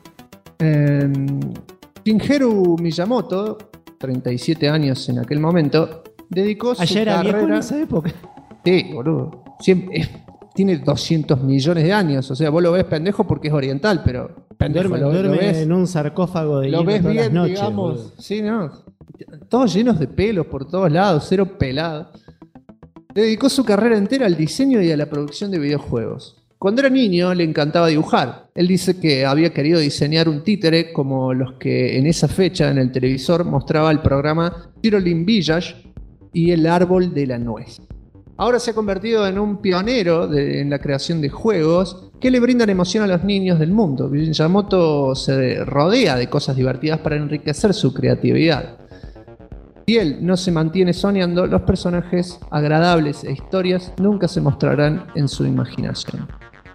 Shigeru Miyamoto, 37 años en aquel momento, dedicó su era carrera... viejo en esa época. Sí, boludo. Tiene 200 millones de años. O sea, vos lo ves pendejo porque es oriental, pero pendejo duerme lo ves en un sarcófago de lo hielo ves todas bien, las noches, digamos. boludo. Sí, ¿no? Todos llenos de pelos por todos lados, cero pelado. Dedicó su carrera entera al diseño y a la producción de videojuegos. Cuando era niño le encantaba dibujar. Él dice que había querido diseñar un títere como los que en esa fecha en el televisor mostraba el programa Tirolin Village y el árbol de la nuez. Ahora se ha convertido en un pionero en la creación de juegos que le brindan emoción a los niños del mundo. Miyamoto se rodea de cosas divertidas para enriquecer su creatividad. Si él no se mantiene soñando, los personajes agradables e historias nunca se mostrarán en su imaginación.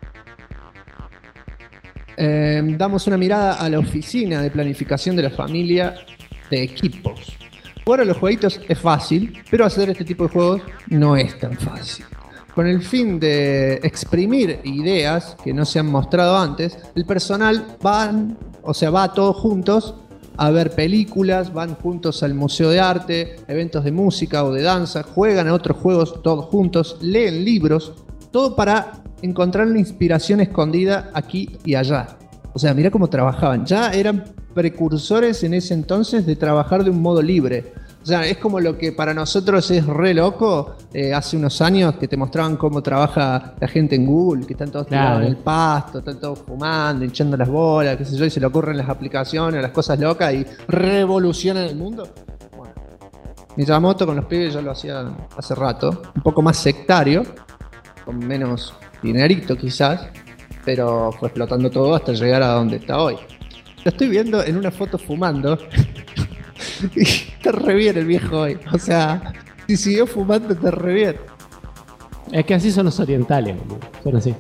Damos una mirada a la oficina de planificación de la familia de equipos. Jugar a los jueguitos es fácil, pero hacer este tipo de juegos no es tan fácil. Con el fin de exprimir ideas que no se han mostrado antes, el personal va todos juntos a ver películas, van juntos al museo de arte, eventos de música o de danza, juegan a otros juegos todos juntos, leen libros, todo para encontrar la inspiración escondida aquí y allá. O sea, mirá cómo trabajaban. Ya eran precursores en ese entonces de trabajar de un modo libre. O sea, es como lo que para nosotros es re loco hace unos años que te mostraban cómo trabaja la gente en Google, que están todos tirados en el pasto, están todos fumando, hinchando las bolas, qué sé yo, y se le ocurren las aplicaciones, las cosas locas y revolucionan el mundo. Bueno, Miyamoto con los pibes ya lo hacía hace rato, un poco más sectario, con menos dinerito quizás, pero fue explotando todo hasta llegar a donde está hoy. Lo estoy viendo en una foto fumando y está re bien el viejo hoy. O sea, si siguió fumando está re bien. Es que así son los orientales, boludo. Son así.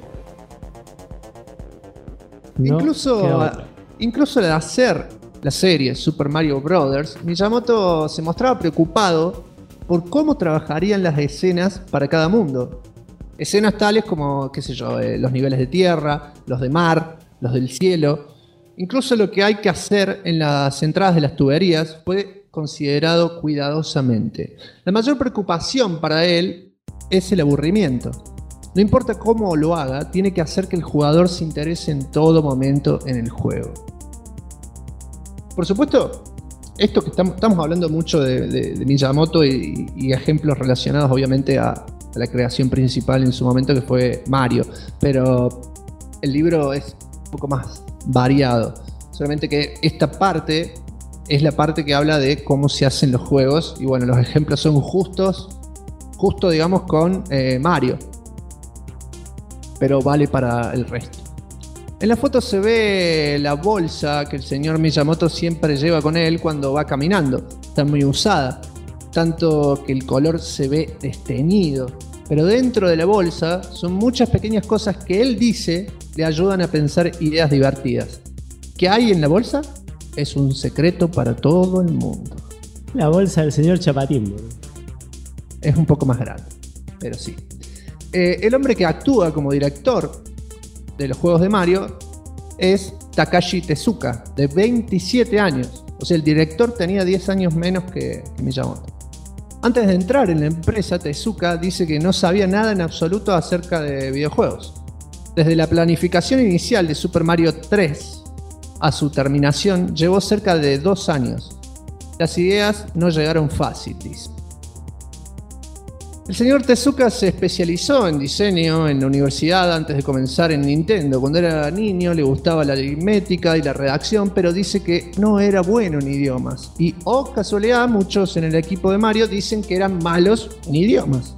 No Incluso al hacer la serie Super Mario Bros., Miyamoto se mostraba preocupado por cómo trabajarían las escenas para cada mundo. Escenas tales como, qué sé yo, los niveles de tierra, los de mar, los del cielo. Incluso lo que hay que hacer en las entradas de las tuberías fue considerado cuidadosamente. La mayor preocupación para él es el aburrimiento. No importa cómo lo haga, tiene que hacer que el jugador se interese en todo momento en el juego. Por supuesto, esto que estamos hablando mucho de Miyamoto y ejemplos relacionados obviamente a la creación principal en su momento, que fue Mario, pero el libro es un poco más variado. Solamente que esta parte es la parte que habla de cómo se hacen los juegos, y bueno, los ejemplos son justo digamos con Mario, pero vale para el resto. En la foto se ve la bolsa que el señor Miyamoto siempre lleva con él cuando va caminando. Está muy usada, tanto que el color se ve desteñido. Pero dentro de la bolsa son muchas pequeñas cosas que él dice le ayudan a pensar ideas divertidas. ¿Qué hay en la bolsa? Es un secreto para todo el mundo. La bolsa del señor Chapatín, boludo. Es un poco más grande, pero sí. El hombre que actúa como director de los juegos de Mario es Takashi Tezuka, de 27 años. O sea, el director tenía 10 años menos que Miyamoto. Antes de entrar en la empresa, Tezuka dice que no sabía nada en absoluto acerca de videojuegos. Desde la planificación inicial de Super Mario 3 a su terminación llevó cerca de 2 años. Las ideas no llegaron fácil, dice. El señor Tezuka se especializó en diseño en la universidad antes de comenzar en Nintendo. Cuando era niño le gustaba la aritmética y la redacción, pero dice que no era bueno en idiomas. Y, oh casualidad, muchos en el equipo de Mario dicen que eran malos en idiomas.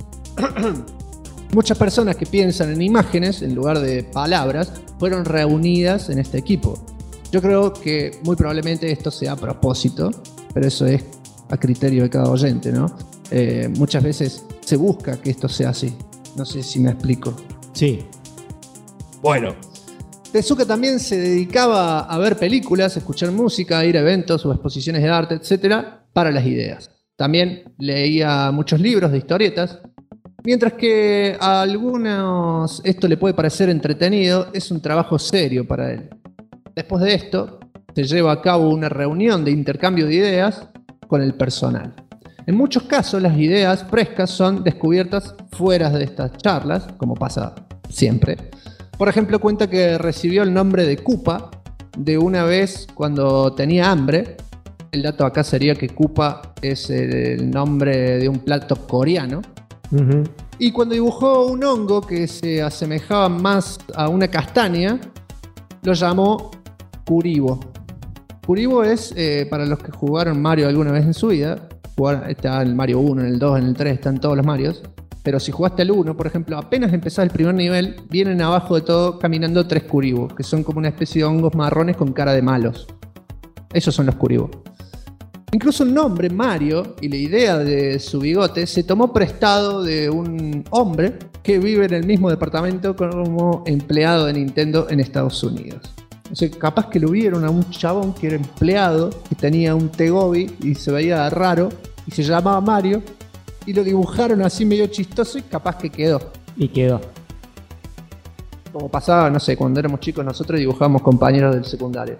Muchas personas que piensan en imágenes en lugar de palabras fueron reunidas en este equipo. Yo creo que muy probablemente esto sea a propósito, pero eso es a criterio de cada oyente, ¿no? Muchas veces se busca que esto sea así. No sé si me explico. Sí. Bueno. Tezuka también se dedicaba a ver películas, escuchar música, a ir a eventos o exposiciones de arte, etcétera, para las ideas. También leía muchos libros de historietas. Mientras que a algunos esto le puede parecer entretenido, es un trabajo serio para él. Después de esto, se lleva a cabo una reunión de intercambio de ideas con el personal. En muchos casos, las ideas frescas son descubiertas fuera de estas charlas, como pasa siempre. Por ejemplo, cuenta que recibió el nombre de Koopa de una vez cuando tenía hambre. El dato acá sería que Koopa es el nombre de un plato coreano. Uh-huh. Y cuando dibujó un hongo que se asemejaba más a una castaña, lo llamó Kuribo. Kuribo es, para los que jugaron Mario alguna vez en su vida, está el Mario 1, en el 2, en el 3, están todos los Marios. Pero si jugaste el 1, por ejemplo, apenas empezás el primer nivel, vienen abajo de todo caminando 3 Kuribo, que son como una especie de hongos marrones con cara de malos. Esos son los Kuribo. Incluso el nombre Mario y la idea de su bigote se tomó prestado de un hombre que vive en el mismo departamento como empleado de Nintendo en Estados Unidos. O sea, capaz que lo vieron a un chabón que era empleado, que tenía un Tegobi y se veía raro y se llamaba Mario, y lo dibujaron así medio chistoso y capaz que quedó. Y quedó. Como pasaba, no sé, cuando éramos chicos nosotros dibujábamos compañeros del secundario.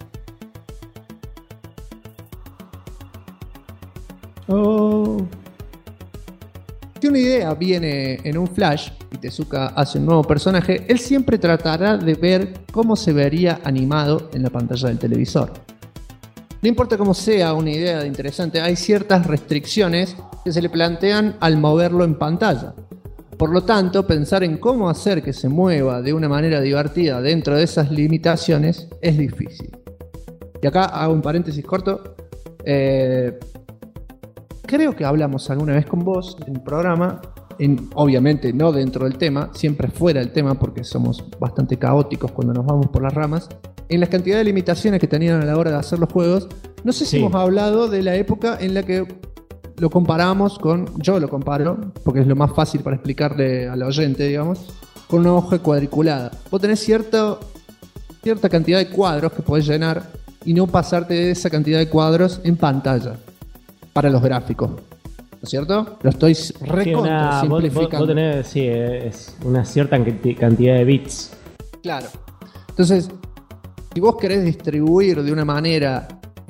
Oh. Si una idea viene en un flash y Tezuka hace un nuevo personaje, él siempre tratará de ver cómo se vería animado en la pantalla del televisor. No importa cómo sea una idea interesante, hay ciertas restricciones que se le plantean al moverlo en pantalla. Por lo tanto, pensar en cómo hacer que se mueva de una manera divertida dentro de esas limitaciones es difícil. Y acá hago un paréntesis corto. Creo que hablamos alguna vez con vos en el programa obviamente no dentro del tema, siempre fuera del tema porque somos bastante caóticos cuando nos vamos por las ramas, en la cantidad de limitaciones que tenían a la hora de hacer los juegos. No sé si hemos hablado de la época en la que lo comparamos yo lo comparo, porque es lo más fácil para explicarle al oyente, digamos, con una hoja cuadriculada. Vos tenés cierta cantidad de cuadros que podés llenar y no pasarte de esa cantidad de cuadros en pantalla para los gráficos. ¿No es cierto? Lo estoy recontra simplificando. Vos tenés, sí, es una cierta cantidad de bits. Claro. Entonces, si vos querés distribuir de una manera,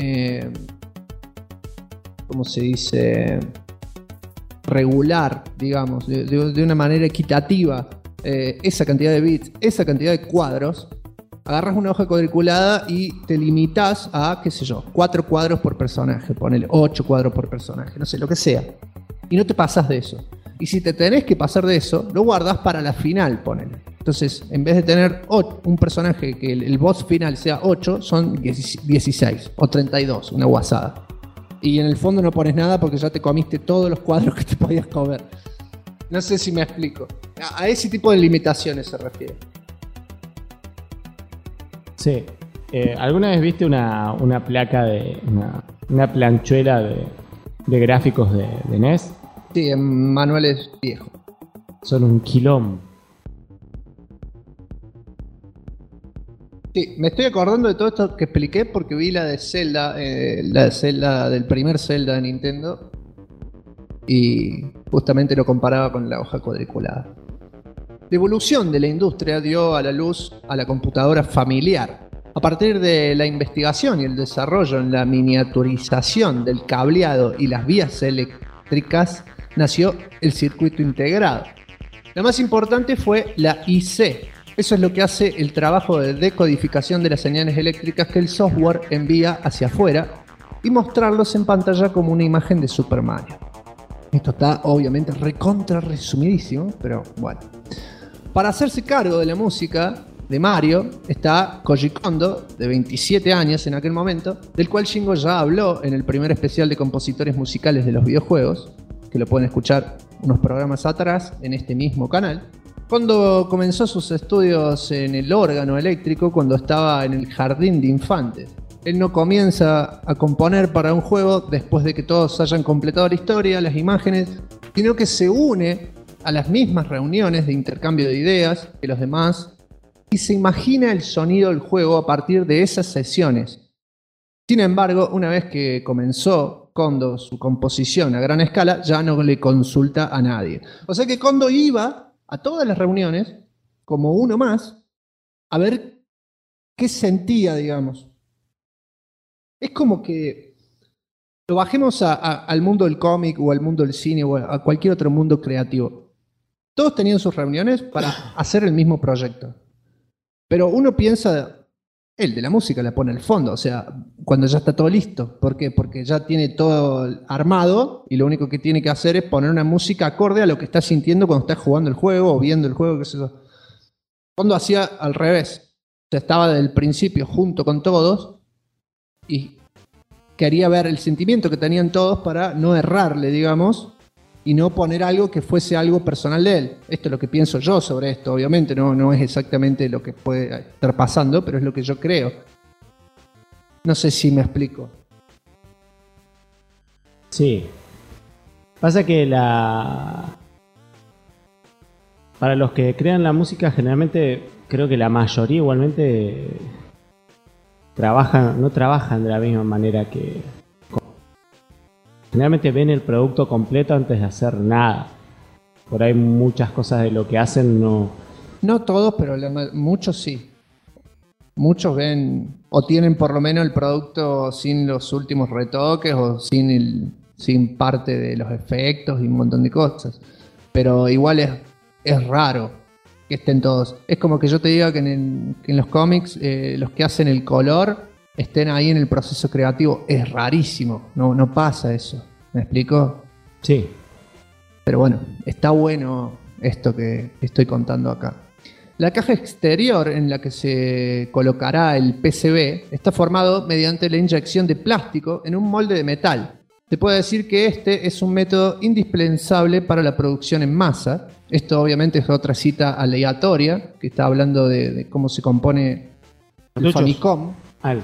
¿cómo se dice? Regular, digamos, de una manera equitativa, esa cantidad de bits, esa cantidad de cuadros, agarras una hoja cuadriculada y te limitas a, qué sé yo, 4 cuadros por personaje, ponele 8 cuadros por personaje, no sé, lo que sea. Y no te pasas de eso. Y si te tenés que pasar de eso, lo guardás para la final, ponele. Entonces, en vez de tener un personaje que el boss final sea 8, son 16 o 32, una guasada. Y en el fondo no pones nada porque ya te comiste todos los cuadros que te podías comer. No sé si me explico. A ese tipo de limitaciones se refiere. Sí. ¿Alguna vez viste una placa una planchuela de gráficos de NES? Sí, en manuales viejos. Son un quilombo. Sí, me estoy acordando de todo esto que expliqué porque vi la de Zelda, del primer Zelda de Nintendo, y justamente lo comparaba con la hoja cuadriculada. La evolución de la industria dio a la luz a la computadora familiar. A partir de la investigación y el desarrollo en la miniaturización del cableado y las vías eléctricas, nació el circuito integrado. La más importante fue la IC. Eso es lo que hace el trabajo de decodificación de las señales eléctricas que el software envía hacia afuera y mostrarlos en pantalla como una imagen de Super Mario. Esto está obviamente recontra resumidísimo, pero bueno. Para hacerse cargo de la música de Mario está Koji Kondo, de 27 años en aquel momento, del cual Shingo ya habló en el primer especial de compositores musicales de los videojuegos, que lo pueden escuchar unos programas atrás en este mismo canal. Kondo comenzó sus estudios en el órgano eléctrico cuando estaba en el jardín de infantes. Él no comienza a componer para un juego después de que todos hayan completado la historia, las imágenes, sino que se une a las mismas reuniones de intercambio de ideas que los demás y se imagina el sonido del juego a partir de esas sesiones. Sin embargo, una vez que comenzó Kondo su composición a gran escala, ya no le consulta a nadie. O sea que Kondo iba a todas las reuniones, como uno más, a ver qué sentía, digamos. Es como que lo bajemos al mundo del cómic o al mundo del cine o a cualquier otro mundo creativo. Todos tenían sus reuniones para hacer el mismo proyecto. Pero uno piensa, el de la música la pone al fondo, o sea, cuando ya está todo listo. ¿Por qué? Porque ya tiene todo armado y lo único que tiene que hacer es poner una música acorde a lo que está sintiendo cuando está jugando el juego o viendo el juego, qué sé yo. Kondo hacía al revés. O sea, estaba desde el principio junto con todos y quería ver el sentimiento que tenían todos para no errarle, digamos, y no poner algo que fuese algo personal de él. Esto es lo que pienso yo sobre esto, obviamente, no es exactamente lo que puede estar pasando, pero es lo que yo creo. No sé si me explico. Sí. Pasa que para los que crean la música, generalmente, creo que la mayoría igualmente no trabajan de la misma manera que... Generalmente ven el producto completo antes de hacer nada. Por ahí muchas cosas de lo que hacen no... No todos, pero muchos sí. Muchos ven o tienen por lo menos el producto sin los últimos retoques o sin parte de los efectos y un montón de cosas. Pero igual es raro que estén todos. Es como que yo te diga que en los cómics los que hacen el color estén ahí en el proceso creativo. Es rarísimo, no pasa eso. ¿Me explico? Sí. Pero bueno, está bueno esto que estoy contando acá. La caja exterior en la que se colocará el PCB está formado mediante la inyección de plástico en un molde de metal. se puede decir que este es un método indispensable para la producción en masa. Esto obviamente es otra cita aleatoria, que está hablando de cómo se compone el Famicom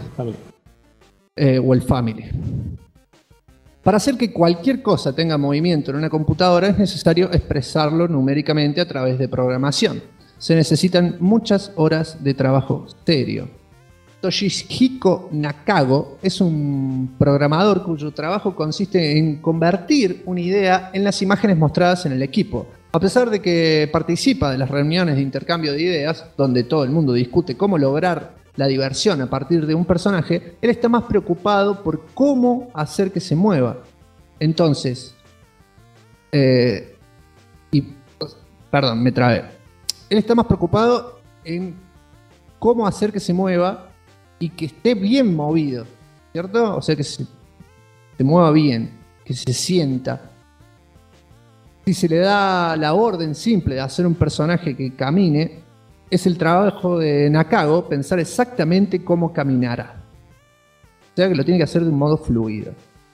o el Family. Para hacer que cualquier cosa tenga movimiento en una computadora es necesario expresarlo numéricamente a través de programación. Se necesitan muchas horas de trabajo serio. Toshihiko Nakago es un programador cuyo trabajo consiste en convertir una idea en las imágenes mostradas en el equipo. A pesar de que participa de las reuniones de intercambio de ideas, donde todo el mundo discute cómo lograr la diversión a partir de un personaje, él está más preocupado por cómo hacer que se mueva. Entonces, perdón, me trabé. Él está más preocupado en cómo hacer que se mueva y que esté bien movido, ¿cierto? O sea, que se mueva bien, que se sienta. Si se le da la orden simple de hacer un personaje que camine, es el trabajo de Nakago pensar exactamente cómo caminará. O sea que lo tiene que hacer de un modo fluido.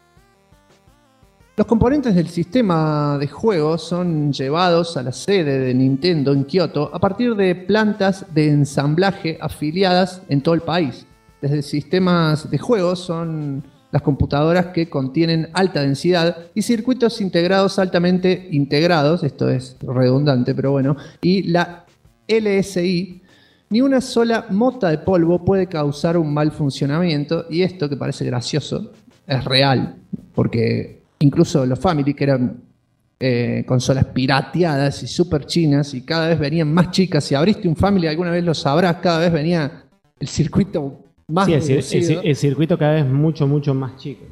Los componentes del sistema de juego son llevados a la sede de Nintendo en Kioto a partir de plantas de ensamblaje afiliadas en todo el país. Desde sistemas de juego son las computadoras que contienen alta densidad y circuitos integrados altamente integrados, esto es redundante, pero bueno, y la LSI, ni una sola mota de polvo puede causar un mal funcionamiento, y esto, que parece gracioso, es real, porque incluso los Family, que eran consolas pirateadas y súper chinas, y cada vez venían más chicas, si abriste un Family alguna vez lo sabrás, cada vez venía el circuito más reducido. El circuito cada vez mucho más chico.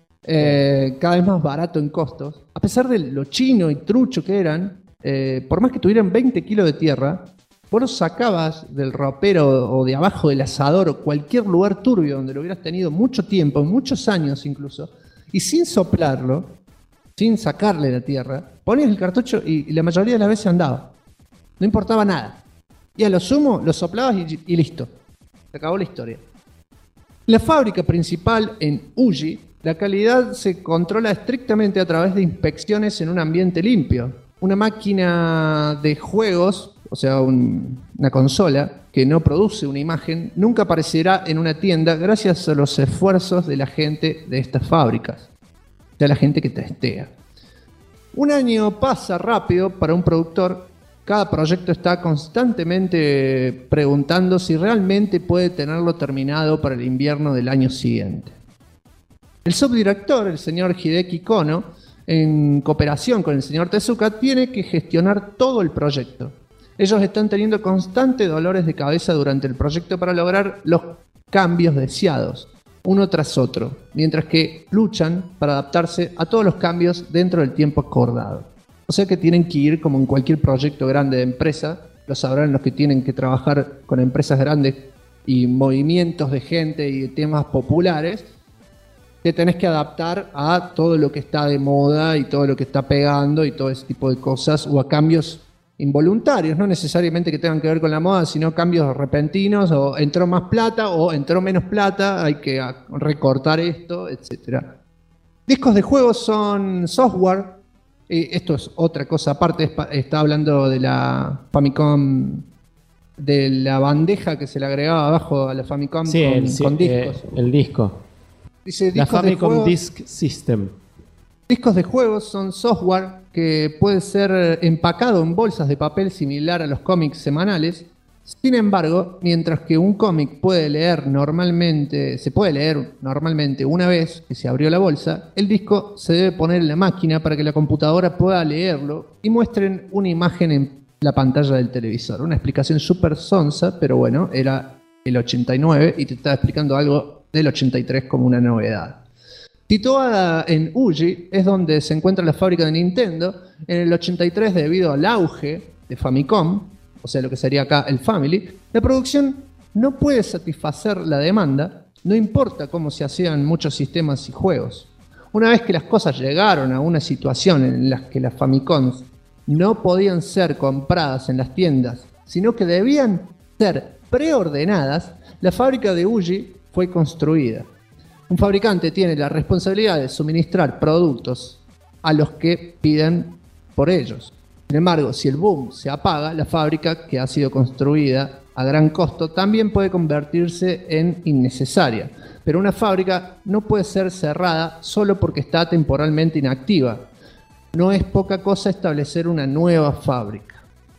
Cada vez más barato en costos. A pesar de lo chino y trucho que eran, por más que tuvieran 20 kilos de tierra, vos los sacabas del ropero o de abajo del asador o cualquier lugar turbio donde lo hubieras tenido mucho tiempo, muchos años incluso, y sin soplarlo, sin sacarle la tierra, ponías el cartucho y la mayoría de las veces andaba. No importaba nada. Y a lo sumo lo soplabas y listo. Se acabó la historia. En la fábrica principal en Uji, la calidad se controla estrictamente a través de inspecciones en un ambiente limpio. Una máquina de juegos, o sea, una consola que no produce una imagen, nunca aparecerá en una tienda gracias a los esfuerzos de la gente de estas fábricas, de la gente que testea. Un año pasa rápido para un productor. Cada proyecto está constantemente preguntando si realmente puede tenerlo terminado para el invierno del año siguiente. El subdirector, el señor Hideki Kono, en cooperación con el señor Tezuka, tiene que gestionar todo el proyecto. Ellos están teniendo constantes dolores de cabeza durante el proyecto para lograr los cambios deseados, uno tras otro, mientras que luchan para adaptarse a todos los cambios dentro del tiempo acordado. O sea que tienen que ir como en cualquier proyecto grande de empresa, lo sabrán los que tienen que trabajar con empresas grandes y movimientos de gente y de temas populares, te tenés que adaptar a todo lo que está de moda y todo lo que está pegando y todo ese tipo de cosas, o a cambios involuntarios, no necesariamente que tengan que ver con la moda, sino cambios repentinos, o entró más plata o entró menos plata, hay que recortar esto, etc. Discos de juegos son software, esto es otra cosa aparte, está hablando de la Famicom, de la bandeja que se le agregaba abajo a la Famicom con discos. El disco. Dice, la Famicom Disk System. Discos de juegos son software que puede ser empacado en bolsas de papel similar a los cómics semanales. Sin embargo, mientras que un cómic se puede leer normalmente una vez que se abrió la bolsa, el disco se debe poner en la máquina para que la computadora pueda leerlo y muestren una imagen en la pantalla del televisor. Una explicación súper sonsa, pero bueno, era el 89 y te estaba explicando algo del 83 como una novedad. Situada en Uji, es donde se encuentra la fábrica de Nintendo. En el 83, debido al auge de Famicom, o sea, lo que sería acá el Family, la producción no puede satisfacer la demanda, no importa cómo se hacían muchos sistemas y juegos. Una vez que las cosas llegaron a una situación en la que las Famicoms no podían ser compradas en las tiendas, sino que debían ser preordenadas, la fábrica de Uji fue construida. Un fabricante tiene la responsabilidad de suministrar productos a los que piden por ellos. Sin embargo, si el boom se apaga, la fábrica que ha sido construida a gran costo también puede convertirse en innecesaria. Pero una fábrica no puede ser cerrada solo porque está temporalmente inactiva. No es poca cosa establecer una nueva fábrica.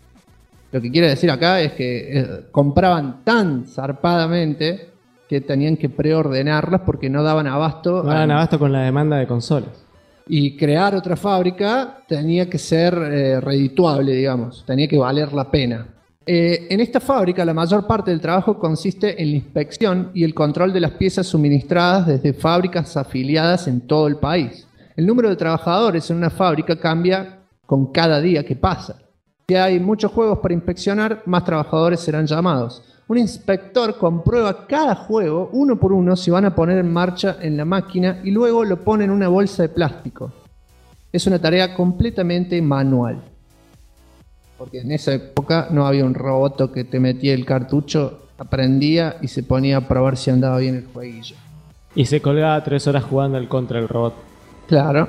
Lo que quiere decir acá es que compraban tan zarpadamente que tenían que preordenarlas porque no daban abasto. No daban abasto con la demanda de consolas. Y crear otra fábrica tenía que ser redituable, digamos. Tenía que valer la pena. En esta fábrica la mayor parte del trabajo consiste en la inspección y el control de las piezas suministradas desde fábricas afiliadas en todo el país. El número de trabajadores en una fábrica cambia con cada día que pasa. Si hay muchos juegos para inspeccionar, más trabajadores serán llamados. Un inspector comprueba cada juego uno por uno si van a poner en marcha en la máquina y luego lo pone en una bolsa de plástico. Es una tarea completamente manual. Porque en esa época no había un robot que te metía el cartucho, aprendía y se ponía a probar si andaba bien el jueguillo. Y se colgaba 3 horas jugando al contra el robot. Claro.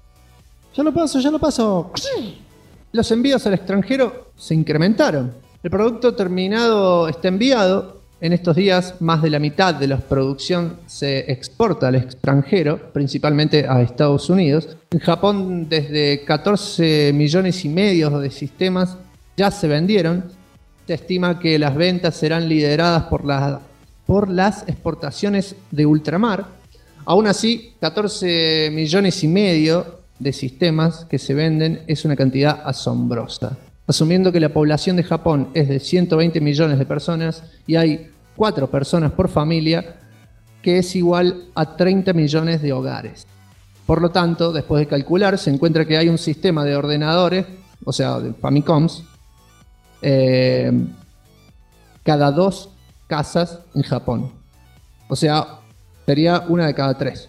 Ya lo paso. Los envíos al extranjero se incrementaron. El producto terminado está enviado. En estos días, más de la mitad de la producción se exporta al extranjero, principalmente a Estados Unidos. En Japón, desde 14 millones y medio de sistemas ya se vendieron. Se estima que las ventas serán lideradas por las exportaciones de ultramar. Aún así, 14 millones y medio de sistemas que se venden es una cantidad asombrosa. Asumiendo que la población de Japón es de 120 millones de personas y hay 4 personas por familia, que es igual a 30 millones de hogares. Por lo tanto, después de calcular, se encuentra que hay un sistema de ordenadores, o sea, de Famicoms, cada 2 casas en Japón. O sea, sería una de cada 3.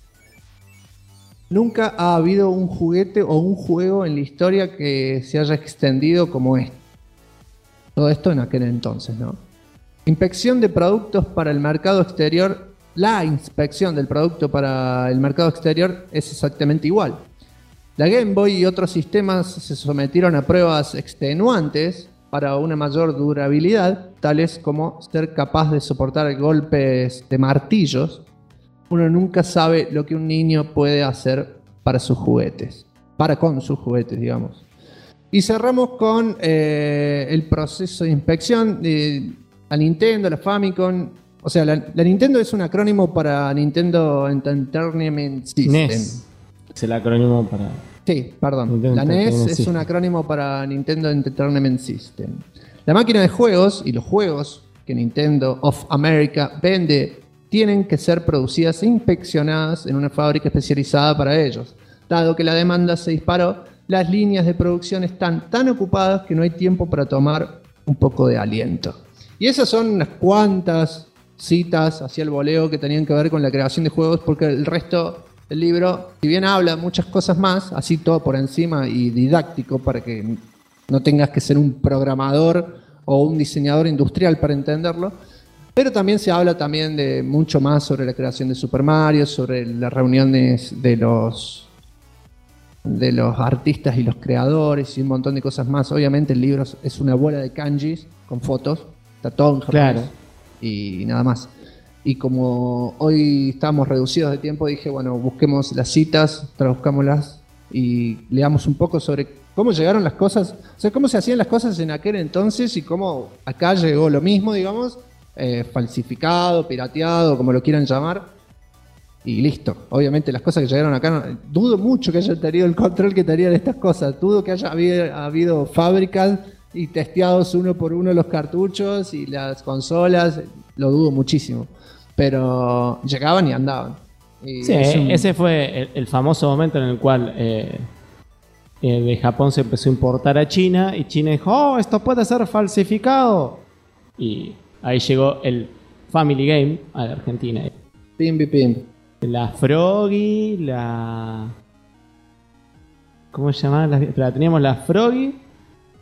Nunca ha habido un juguete o un juego en la historia que se haya extendido como este. Todo esto en aquel entonces, ¿no? Inspección de productos para el mercado exterior. La inspección del producto para el mercado exterior es exactamente igual. La Game Boy y otros sistemas se sometieron a pruebas extenuantes para una mayor durabilidad, tales como ser capaz de soportar golpes de martillos. Uno nunca sabe lo que un niño puede hacer para sus juguetes. Con sus juguetes, digamos. Y cerramos con el proceso de inspección de la Nintendo, la Famicom. O sea, la Nintendo es un acrónimo para Nintendo Entertainment System. NES. Es el acrónimo para... Sí, perdón. Nintendo La NES Entertainment es System. un acrónimo para Nintendo Entertainment System. La máquina de juegos y los juegos que Nintendo of America vende tienen que ser producidas e inspeccionadas en una fábrica especializada para ellos. Dado que la demanda se disparó, las líneas de producción están tan ocupadas que no hay tiempo para tomar un poco de aliento. Y esas son unas cuantas citas hacia el voleo que tenían que ver con la creación de juegos, porque el resto del libro, si bien habla muchas cosas más, así todo por encima y didáctico para que no tengas que ser un programador o un diseñador industrial para entenderlo, pero también se habla también de mucho más sobre la creación de Super Mario, sobre las reuniones de los artistas y los creadores y un montón de cosas más. Obviamente el libro es una bola de kanjis con fotos, está todo en japonés. Claro. Y nada más. Y como hoy estamos reducidos de tiempo, dije, bueno, busquemos las citas, traduzcámoslas y leamos un poco sobre cómo llegaron las cosas, o sea, cómo se hacían las cosas en aquel entonces y cómo acá llegó lo mismo, digamos, falsificado, pirateado, como lo quieran llamar, y listo. Obviamente las cosas que llegaron acá, dudo mucho que hayan tenido el control que tenían estas cosas, dudo que haya habido fábricas y testeados uno por uno los cartuchos y las consolas, lo dudo muchísimo, pero llegaban y andaban. Y Sí, ese fue el famoso momento en el cual de Japón se empezó a importar a China y China dijo, oh, esto puede ser falsificado. Y ahí llegó el Family Game a la Argentina. Pim, pim. La Froggy, ¿cómo se llamaba? Teníamos la Froggy.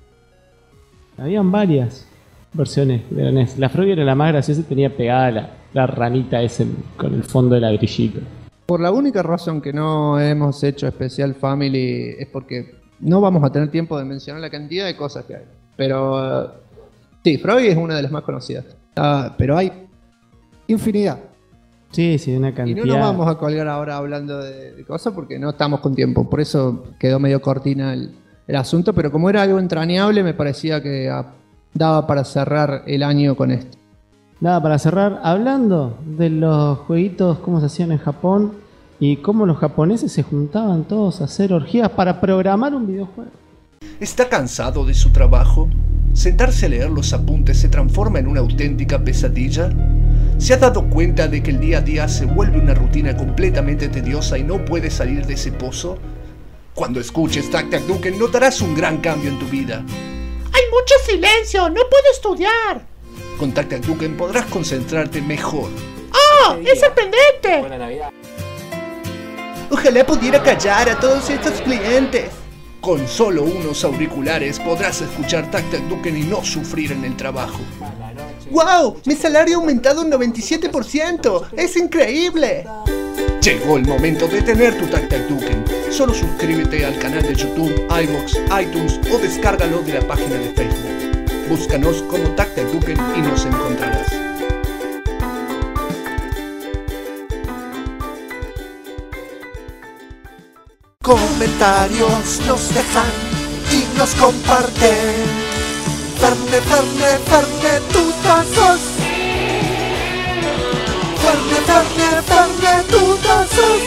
Habían varias versiones de la NES. La Froggy era la más graciosa y tenía pegada la ranita ese con el fondo de ladrillito. Por la única razón que no hemos hecho especial Family es porque no vamos a tener tiempo de mencionar la cantidad de cosas que hay. Pero sí, Freud es una de las más conocidas. Pero hay infinidad. Sí, una cantidad. Y no nos vamos a colgar ahora hablando de cosas porque no estamos con tiempo. Por eso quedó medio cortina el asunto. Pero como era algo entrañable, me parecía que daba para cerrar el año con esto. Nada, para cerrar, hablando de los jueguitos, cómo se hacían en Japón y cómo los japoneses se juntaban todos a hacer orgías para programar un videojuego. ¿Está cansado de su trabajo? ¿Sentarse a leer los apuntes se transforma en una auténtica pesadilla? ¿Se ha dado cuenta de que el día a día se vuelve una rutina completamente tediosa y no puede salir de ese pozo? Cuando escuches Tac Tac Duken notarás un gran cambio en tu vida. ¡Hay mucho silencio! ¡No puedo estudiar! Con Tac Tac Duken podrás concentrarte mejor. ¡Oh! ¡Es sorprendente! Buena Navidad. Ojalá pudiera callar a todos estos clientes. Con solo unos auriculares podrás escuchar Tac Tac Duken y no sufrir en el trabajo. ¡Wow! Mi salario ha aumentado un 97%. ¡Es increíble! Llegó el momento de tener tu Tac Tac Duken. Solo suscríbete al canal de YouTube, iVoox, iTunes o descárgalo de la página de Facebook. Búscanos como Tac Tac Duken y nos encontrarás. Comentarios nos dejan y nos comparten. Ferne, Ferne, Ferne, tú sos. Ferne, Ferne, Ferne, tú sos.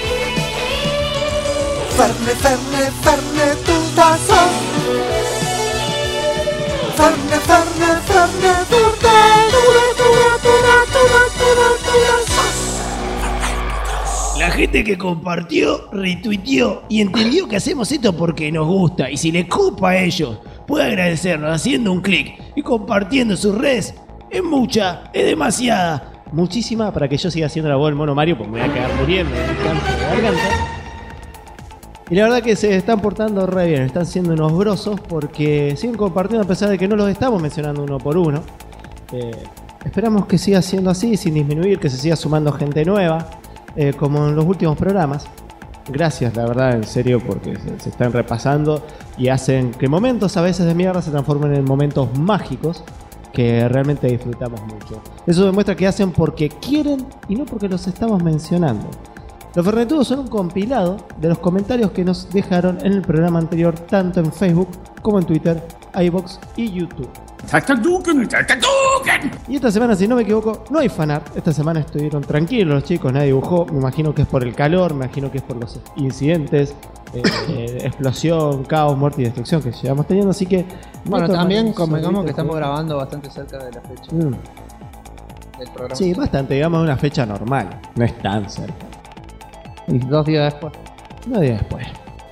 Ferne, Ferne, Ferne, tú sos. Ferne, Ferne, Ferne, tú La gente que compartió, retuiteó y entendió que hacemos esto porque nos gusta. Y si le copa a ellos, puede agradecernos haciendo un clic y compartiendo sus redes. Es mucha, es demasiada. Muchísima para que yo siga haciendo la voz del mono Mario, porque me voy a quedar muriendo en el campo de garganta. Y la verdad que se están portando re bien, están siendo unos grosos porque siguen compartiendo a pesar de que no los estamos mencionando uno por uno. Esperamos que siga siendo así, sin disminuir, que se siga sumando gente nueva. Como en los últimos programas. Gracias, la verdad, en serio, porque se están repasando y hacen que momentos a veces de mierda se transformen en momentos mágicos que realmente disfrutamos mucho. Eso demuestra que hacen porque quieren y no porque los estamos mencionando. Los Fernetudos son un compilado de los comentarios que nos dejaron en el programa anterior, tanto en Facebook como en Twitter, iVoox y YouTube. Tac Tac Duken, Tac Tac Duken. Y esta semana, si no me equivoco, no hay fanart. Esta semana estuvieron tranquilos los chicos, nadie dibujó. Me imagino que es por el calor, me imagino que es por los incidentes, explosión, caos, muerte y destrucción que llevamos teniendo. Así que bueno, también convengamos que estamos grabando bastante cerca de la fecha del programa. Sí, bastante, digamos, de una fecha normal. No es tan cerca. Y 2 días después. 2 días después.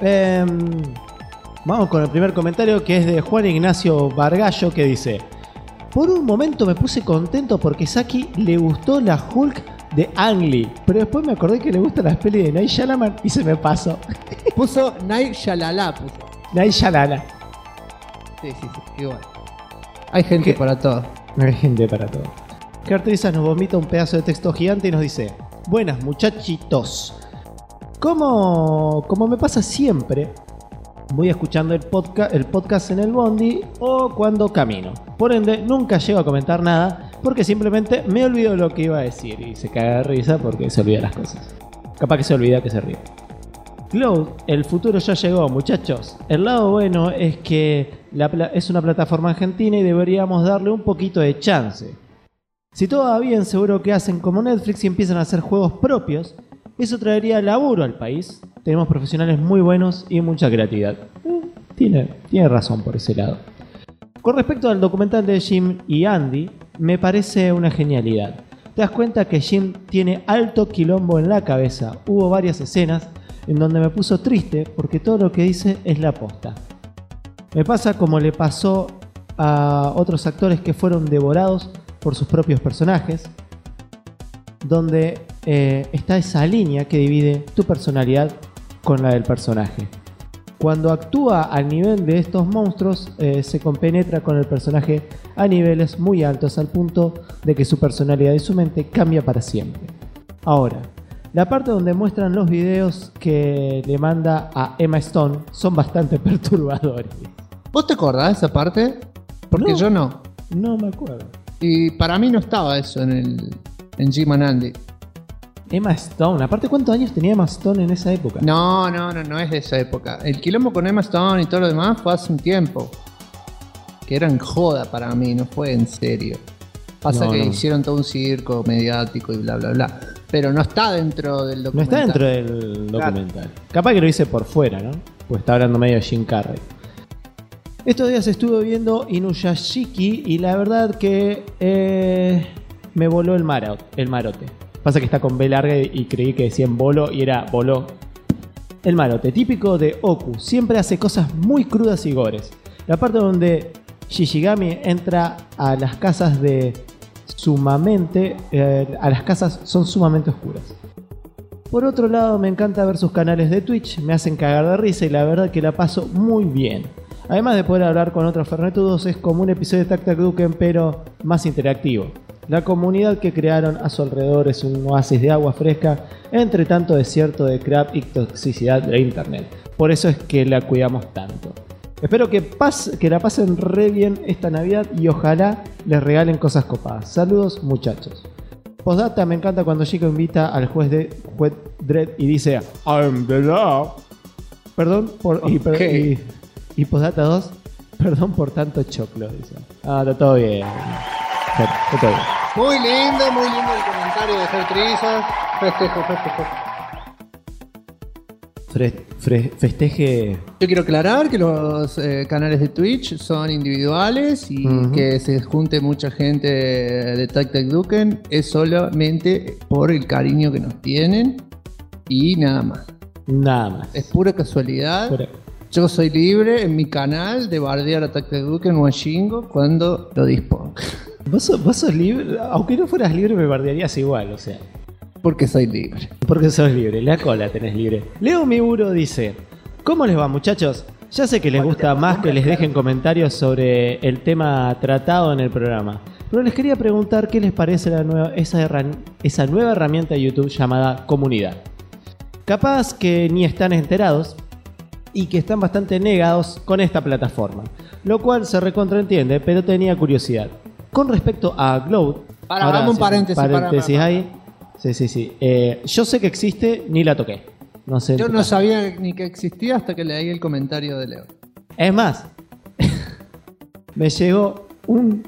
Vamos con el primer comentario, que es de Juan Ignacio Vargallo, que dice: por un momento me puse contento porque Saki le gustó la Hulk de Ang Lee, pero después me acordé que le gustan las pelis de Night Shyamalan y se me pasó. Puso Night Shyamalan. Night Shyamalan. Sí, igual. Hay gente para todo. Hay gente para todo. Cartrizas nos vomita un pedazo de texto gigante y nos dice: buenas muchachitos. Como me pasa siempre, voy escuchando el podcast en el bondi o cuando camino. Por ende, nunca llego a comentar nada porque simplemente me olvido lo que iba a decir y se caga de risa porque se olvida las cosas. Capaz que se olvida que se ríe. Cloud, el futuro ya llegó, muchachos. El lado bueno es que es una plataforma argentina y deberíamos darle un poquito de chance. Si todo va bien, seguro que hacen como Netflix y empiezan a hacer juegos propios. Eso traería laburo al país. Tenemos profesionales muy buenos y mucha creatividad. Tiene razón por ese lado. Con respecto al documental de Jim y Andy, me parece una genialidad. Te das cuenta que Jim tiene alto quilombo en la cabeza. Hubo varias escenas en donde me puso triste porque todo lo que dice es la posta. Me pasa como le pasó a otros actores que fueron devorados por sus propios personajes, donde está esa línea que divide tu personalidad con la del personaje. Cuando actúa al nivel de estos monstruos, se compenetra con el personaje a niveles muy altos, al punto de que su personalidad y su mente cambia para siempre. Ahora, la parte donde muestran los videos que le manda a Emma Stone son bastante perturbadores. ¿Vos te acordás de esa parte? Porque No. yo no. No me acuerdo. Y para mí no estaba eso en Jim and Andy. Emma Stone, aparte, ¿cuántos años tenía Emma Stone en esa época? No es de esa época. El quilombo con Emma Stone y todo lo demás fue hace un tiempo. Que era en joda para mí, no fue en serio. Pasa que hicieron todo un circo mediático y bla, bla, bla. Pero no está dentro del No documental. está dentro del documental. Capaz que lo hice por fuera, ¿no? Pues está hablando medio de Jim Carrey. Estos días estuve viendo Inuyashiki y la verdad que me voló el marote. Pasa que está con B larga y creí que decían bolo y era voló. El marote, típico de Oku, siempre hace cosas muy crudas y gores. La parte donde Shishigami entra a las casas son sumamente oscuras. Por otro lado, me encanta ver sus canales de Twitch, me hacen cagar de risa y la verdad que la paso muy bien. Además de poder hablar con otros fernetudos, es como un episodio de Tac Tac Duken, pero más interactivo. La comunidad que crearon a su alrededor es un oasis de agua fresca entre tanto desierto de crap y toxicidad de internet. Por eso es que la cuidamos tanto. Espero que la pasen re bien esta Navidad y ojalá les regalen cosas copadas. Saludos, muchachos. Postdata, me encanta cuando Chico invita al juez Dredd y dice I'm the law. Perdón por... Y postdata 2, perdón por tanto choclo, dice. Está todo bien. Está todo bien. Muy lindo el comentario de Gertrizas. Festeje. Yo quiero aclarar que los canales de Twitch son individuales y que se junte mucha gente de Tac Tac Duken es solamente por el cariño que nos tienen y nada más. Nada más. Es pura casualidad. Yo soy libre en mi canal de bardear a Tac Tac Duken o a Shingo cuando lo disponga. ¿Vos sos libre? Aunque no fueras libre me bardearías igual, o sea. Porque soy libre. Porque sos libre, la cola tenés libre. Leo Miburo dice: ¿cómo les va, muchachos? Ya sé que les gusta más que les dejen comentarios sobre el tema tratado en el programa, pero les quería preguntar qué les parece esa nueva herramienta de YouTube llamada Comunidad. Capaz que ni están enterados y que están bastante negados con esta plataforma, lo cual se recontraentiende, pero tenía curiosidad. Con respecto a Glow, Dame un paréntesis ahí. Sí. Yo sé que existe, ni la toqué. No sé. Yo no sabía ni que existía hasta que leí el comentario de Leo. Es más, me llegó un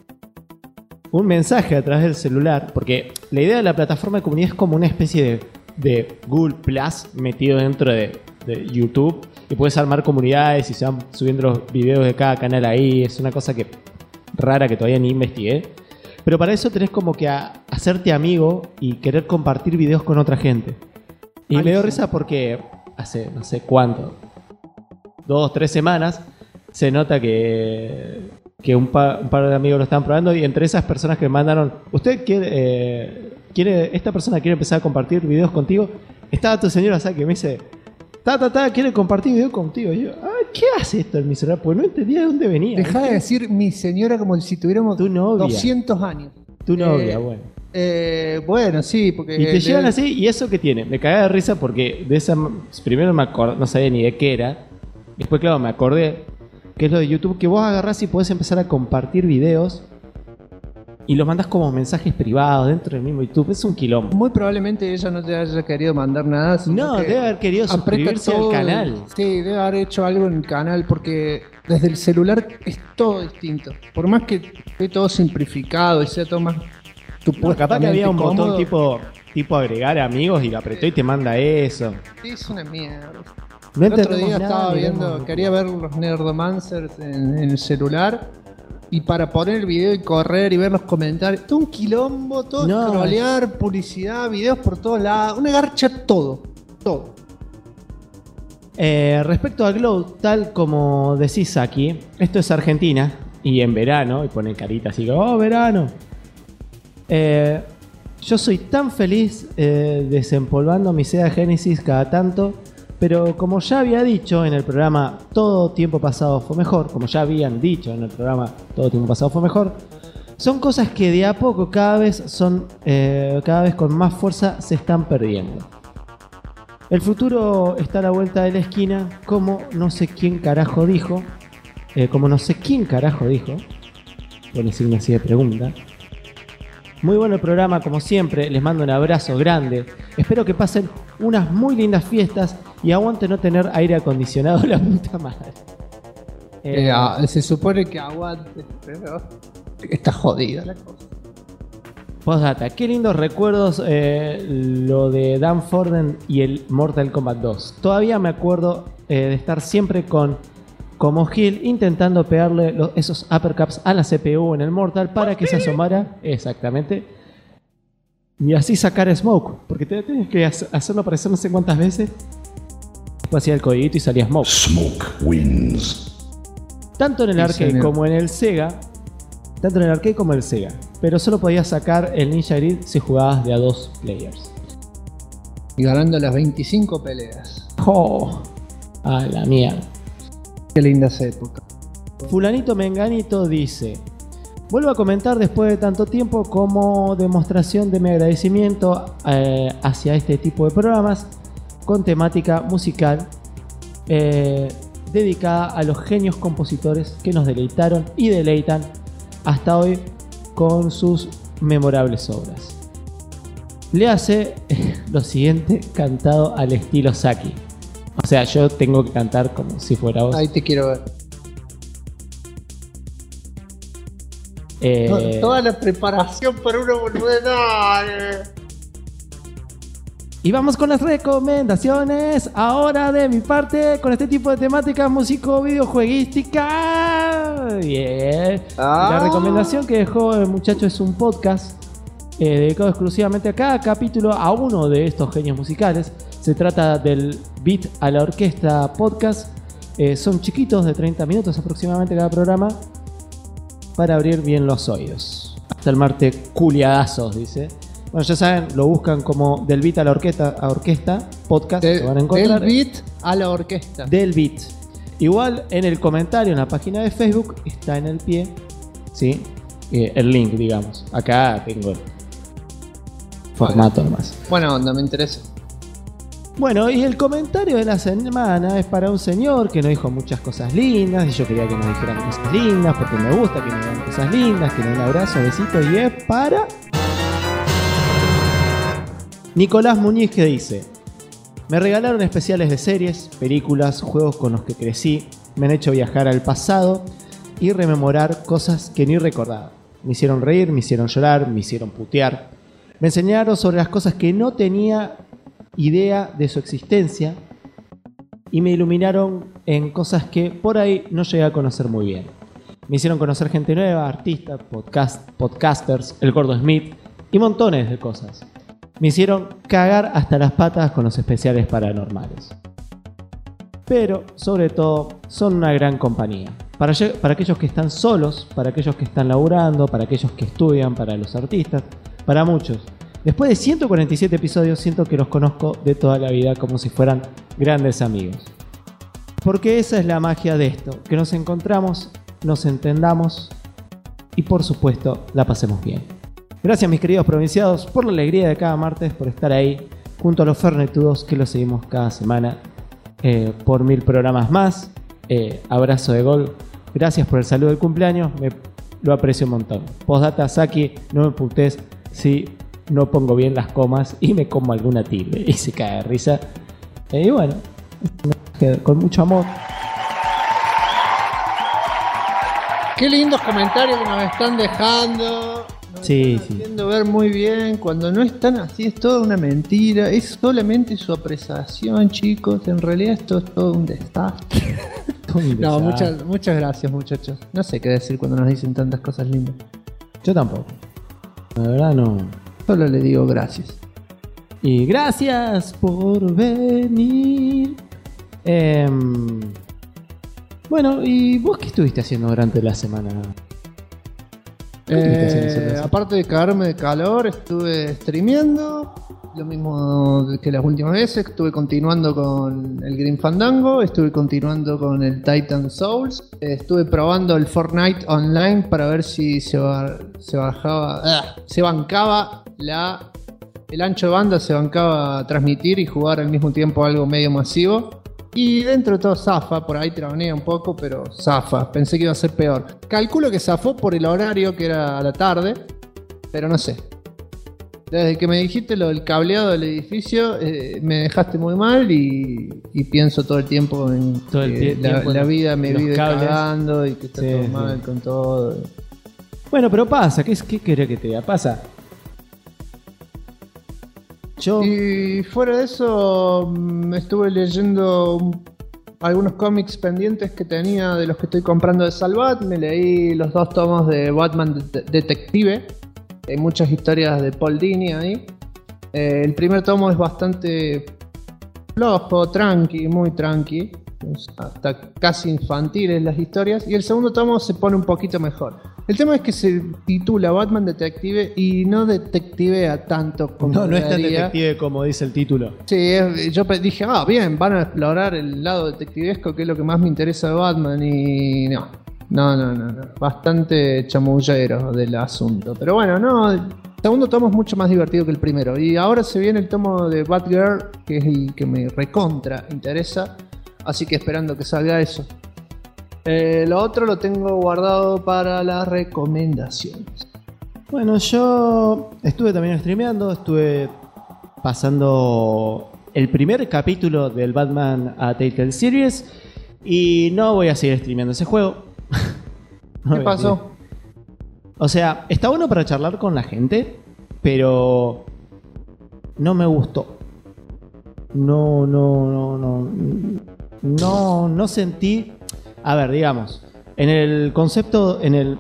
mensaje a través del celular, porque la idea de la plataforma de comunidad es como una especie de Google Plus metido dentro de YouTube, y puedes armar comunidades y se van subiendo los videos de cada canal ahí. Es una cosa rara que todavía ni investigué. Pero para eso tenés como que hacerte amigo y querer compartir videos con otra gente. Y me dio risa porque hace no sé cuánto, 2 o 3 semanas, se nota que un par de amigos lo están probando, y entre esas personas que me mandaron, ¿usted esta persona quiere empezar a compartir videos contigo? Estaba tu señora, ¿sabes? Que me dice, quiere compartir videos contigo. Y yo, ¿qué hace esto en mi celular? Porque no entendía de dónde venía. Dejá de decir mi señora como si tuviéramos tu novia. 200 años. Tu novia, bueno. Bueno, sí, porque... Y te llevan así, ¿y eso qué tiene? Me cagué de risa porque primero no sabía ni de qué era. Después, claro, me acordé que es lo de YouTube, que vos agarrás y podés empezar a compartir videos y los mandás como mensajes privados dentro del mismo YouTube. Es un quilombo. Muy probablemente ella no te haya querido mandar nada. No, debe haber querido suscribirse al canal. Sí, debe haber hecho algo en el canal, porque desde el celular es todo distinto. Por más que esté todo simplificado y sea todo más... capaz que había un botón tipo agregar amigos y lo apretó y te manda eso. Sí, es una mierda. No el otro día estaba viendo, quería ver los Nerdomancers en el celular, y para poner el video y correr y ver los comentarios, todo un quilombo, todo scrollear, publicidad, videos por todos lados, una garcha, todo. Respecto a Glow, tal como decís aquí, esto es Argentina y en verano, y pone carita así, verano. Yo soy tan feliz desempolvando mi Sega Genesis cada tanto, Pero como ya había dicho en el programa Todo Tiempo Pasado Fue Mejor, como ya habían dicho en el programa Todo Tiempo Pasado Fue Mejor, son cosas que de a poco cada vez con más fuerza se están perdiendo. El futuro está a la vuelta de la esquina, como no sé quién carajo dijo, pone signo así de pregunta. Muy bueno el programa, como siempre, les mando un abrazo grande. Espero que pasen unas muy lindas fiestas y aguante no tener aire acondicionado, la puta madre. Se supone que aguante, pero está jodida la cosa. Postdata, qué lindos recuerdos lo de Dan Forden y el Mortal Kombat 2. Todavía me acuerdo de estar siempre como Gil intentando pegarle esos uppercuts a la CPU en el Mortal para que se asomara, exactamente, y así sacar Smoke, porque tenés que hacerlo aparecer no sé cuántas veces. Después hacía el codiguito y salía Smoke. Smoke wins. Tanto en el arcade como en el Sega. Pero solo podías sacar el Ninja Grid si jugabas de a 2 players. Y ganando las 25 peleas. ¡Oh! ¡A la mierda! Qué linda esa época. Fulanito Menganito dice: vuelvo a comentar después de tanto tiempo como demostración de mi agradecimiento hacia este tipo de programas con temática musical dedicada a los genios compositores que nos deleitaron y deleitan hasta hoy con sus memorables obras. Le hace lo siguiente cantado al estilo Saki. O sea, yo tengo que cantar como si fuera vos. Ahí te quiero ver. Toda la preparación para una boludez. Y vamos con las recomendaciones. Ahora de mi parte, con este tipo de temática músico-videojueguística. Bien. La recomendación que dejó el muchacho es un podcast dedicado exclusivamente a cada capítulo a uno de estos genios musicales. Se trata del Beat a la Orquesta podcast. Son chiquitos de 30 minutos aproximadamente cada programa para abrir bien los oídos. Hasta el martes, culiadazos, dice. Bueno, ya saben, lo buscan como Del Beat a la Orquesta podcast. Se van a encontrar. Del Beat a la Orquesta. Del Beat. Igual en el comentario en la página de Facebook está en el pie, ¿sí? El link, digamos. Acá tengo el formato nomás. Buena onda, me interesa. Bueno, y el comentario de la semana es para un señor que nos dijo muchas cosas lindas. Y yo quería que nos dijeran cosas lindas porque me gusta que nos digan cosas lindas, que nos den un abrazo, besito. Y es para Nicolás Muñiz, que dice: me regalaron especiales de series, películas, juegos con los que crecí. Me han hecho viajar al pasado y rememorar cosas que ni recordaba. Me hicieron reír, me hicieron llorar, me hicieron putear. Me enseñaron sobre las cosas que no tenía idea de su existencia y me iluminaron en cosas que por ahí no llegué a conocer muy bien. Me hicieron conocer gente nueva, artistas, podcasters, el Gordo Smith y montones de cosas. Me hicieron cagar hasta las patas con los especiales paranormales. Pero, sobre todo, son una gran compañía. Para aquellos que están solos, para aquellos que están laburando, para aquellos que estudian, para los artistas, para muchos. Después de 147 episodios, siento que los conozco de toda la vida como si fueran grandes amigos. Porque esa es la magia de esto, que nos encontramos, nos entendamos y, por supuesto, la pasemos bien. Gracias, mis queridos provinciados, por la alegría de cada martes, por estar ahí junto a los fernetudos que los seguimos cada semana por 1000 programas más. Abrazo de gol. Gracias por el saludo del cumpleaños, lo aprecio un montón. Postdata, Saki, no me putés si no pongo bien las comas y me como alguna tilde y se cae de risa. Y bueno, con mucho amor. Qué lindos comentarios que nos están dejando. Sí, están haciendo ver muy bien. Cuando no están así es toda una mentira. Es solamente su apreciación, chicos. En realidad esto es todo un desastre. No, muchas gracias, muchachos. No sé qué decir cuando nos dicen tantas cosas lindas. Yo tampoco. La verdad no. Solo le digo gracias. Y gracias por venir. Bueno, ¿y vos qué estuviste haciendo durante la semana? Aparte de cagarme de calor, estuve streameando. Lo mismo que las últimas veces. Estuve continuando con el Grim Fandango. Estuve continuando con el Titan Souls. Estuve probando el Fortnite Online para ver si se bancaba el ancho de banda, se bancaba transmitir y jugar al mismo tiempo algo medio masivo. Y dentro de todo zafa, por ahí tronea un poco, pero zafa. Pensé que iba a ser peor. Calculo que zafó por el horario, que era a la tarde, pero no sé. Desde que me dijiste lo del cableado del edificio, me dejaste muy mal y pienso todo el tiempo en la vida me vive cagando y que está todo mal con todo. Bueno, pero pasa, ¿qué querés que te diga? Pasa. Y fuera de eso, me estuve leyendo algunos cómics pendientes que tenía de los que estoy comprando de Salvat. Me leí los 2 tomos de Batman Detective. Hay muchas historias de Paul Dini ahí. El primer tomo es bastante flojo, tranqui, muy tranqui. Hasta casi infantiles las historias. Y el segundo tomo se pone un poquito mejor. El tema es que se titula Batman Detective y no detectivea tanto como no es tan detective como dice el título. Sí, yo dije, bien, van a explorar el lado detectivesco, que es lo que más me interesa de Batman. Y no. Bastante chamullero del asunto. Pero bueno, el segundo tomo es mucho más divertido que el primero. Y ahora se viene el tomo de Batgirl, que es el que me recontra interesa. Así que esperando que salga eso. Lo otro lo tengo guardado para las recomendaciones. Bueno, yo estuve también streameando, estuve pasando el primer capítulo del Batman a Telltale Series y no voy a seguir streameando ese juego. ¿Qué pasó? O sea, está bueno para charlar con la gente, pero no me gustó. No sentí. A ver, digamos, en el concepto, en el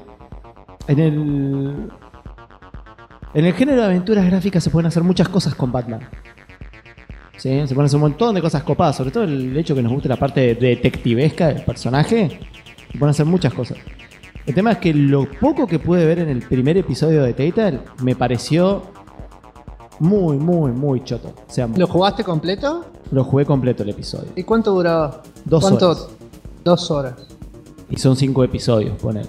género de aventuras gráficas se pueden hacer muchas cosas con Batman. ¿Sí? Se pueden hacer un montón de cosas copadas, sobre todo el hecho que nos guste la parte detectivesca del personaje. Se pueden hacer muchas cosas. El tema es que lo poco que pude ver en el primer episodio de Telltale me pareció muy choto. O sea, ¿lo jugaste completo? Lo jugué completo el episodio. ¿Y cuánto duraba? 2 horas. 2 horas. Y son 5 episodios, poner.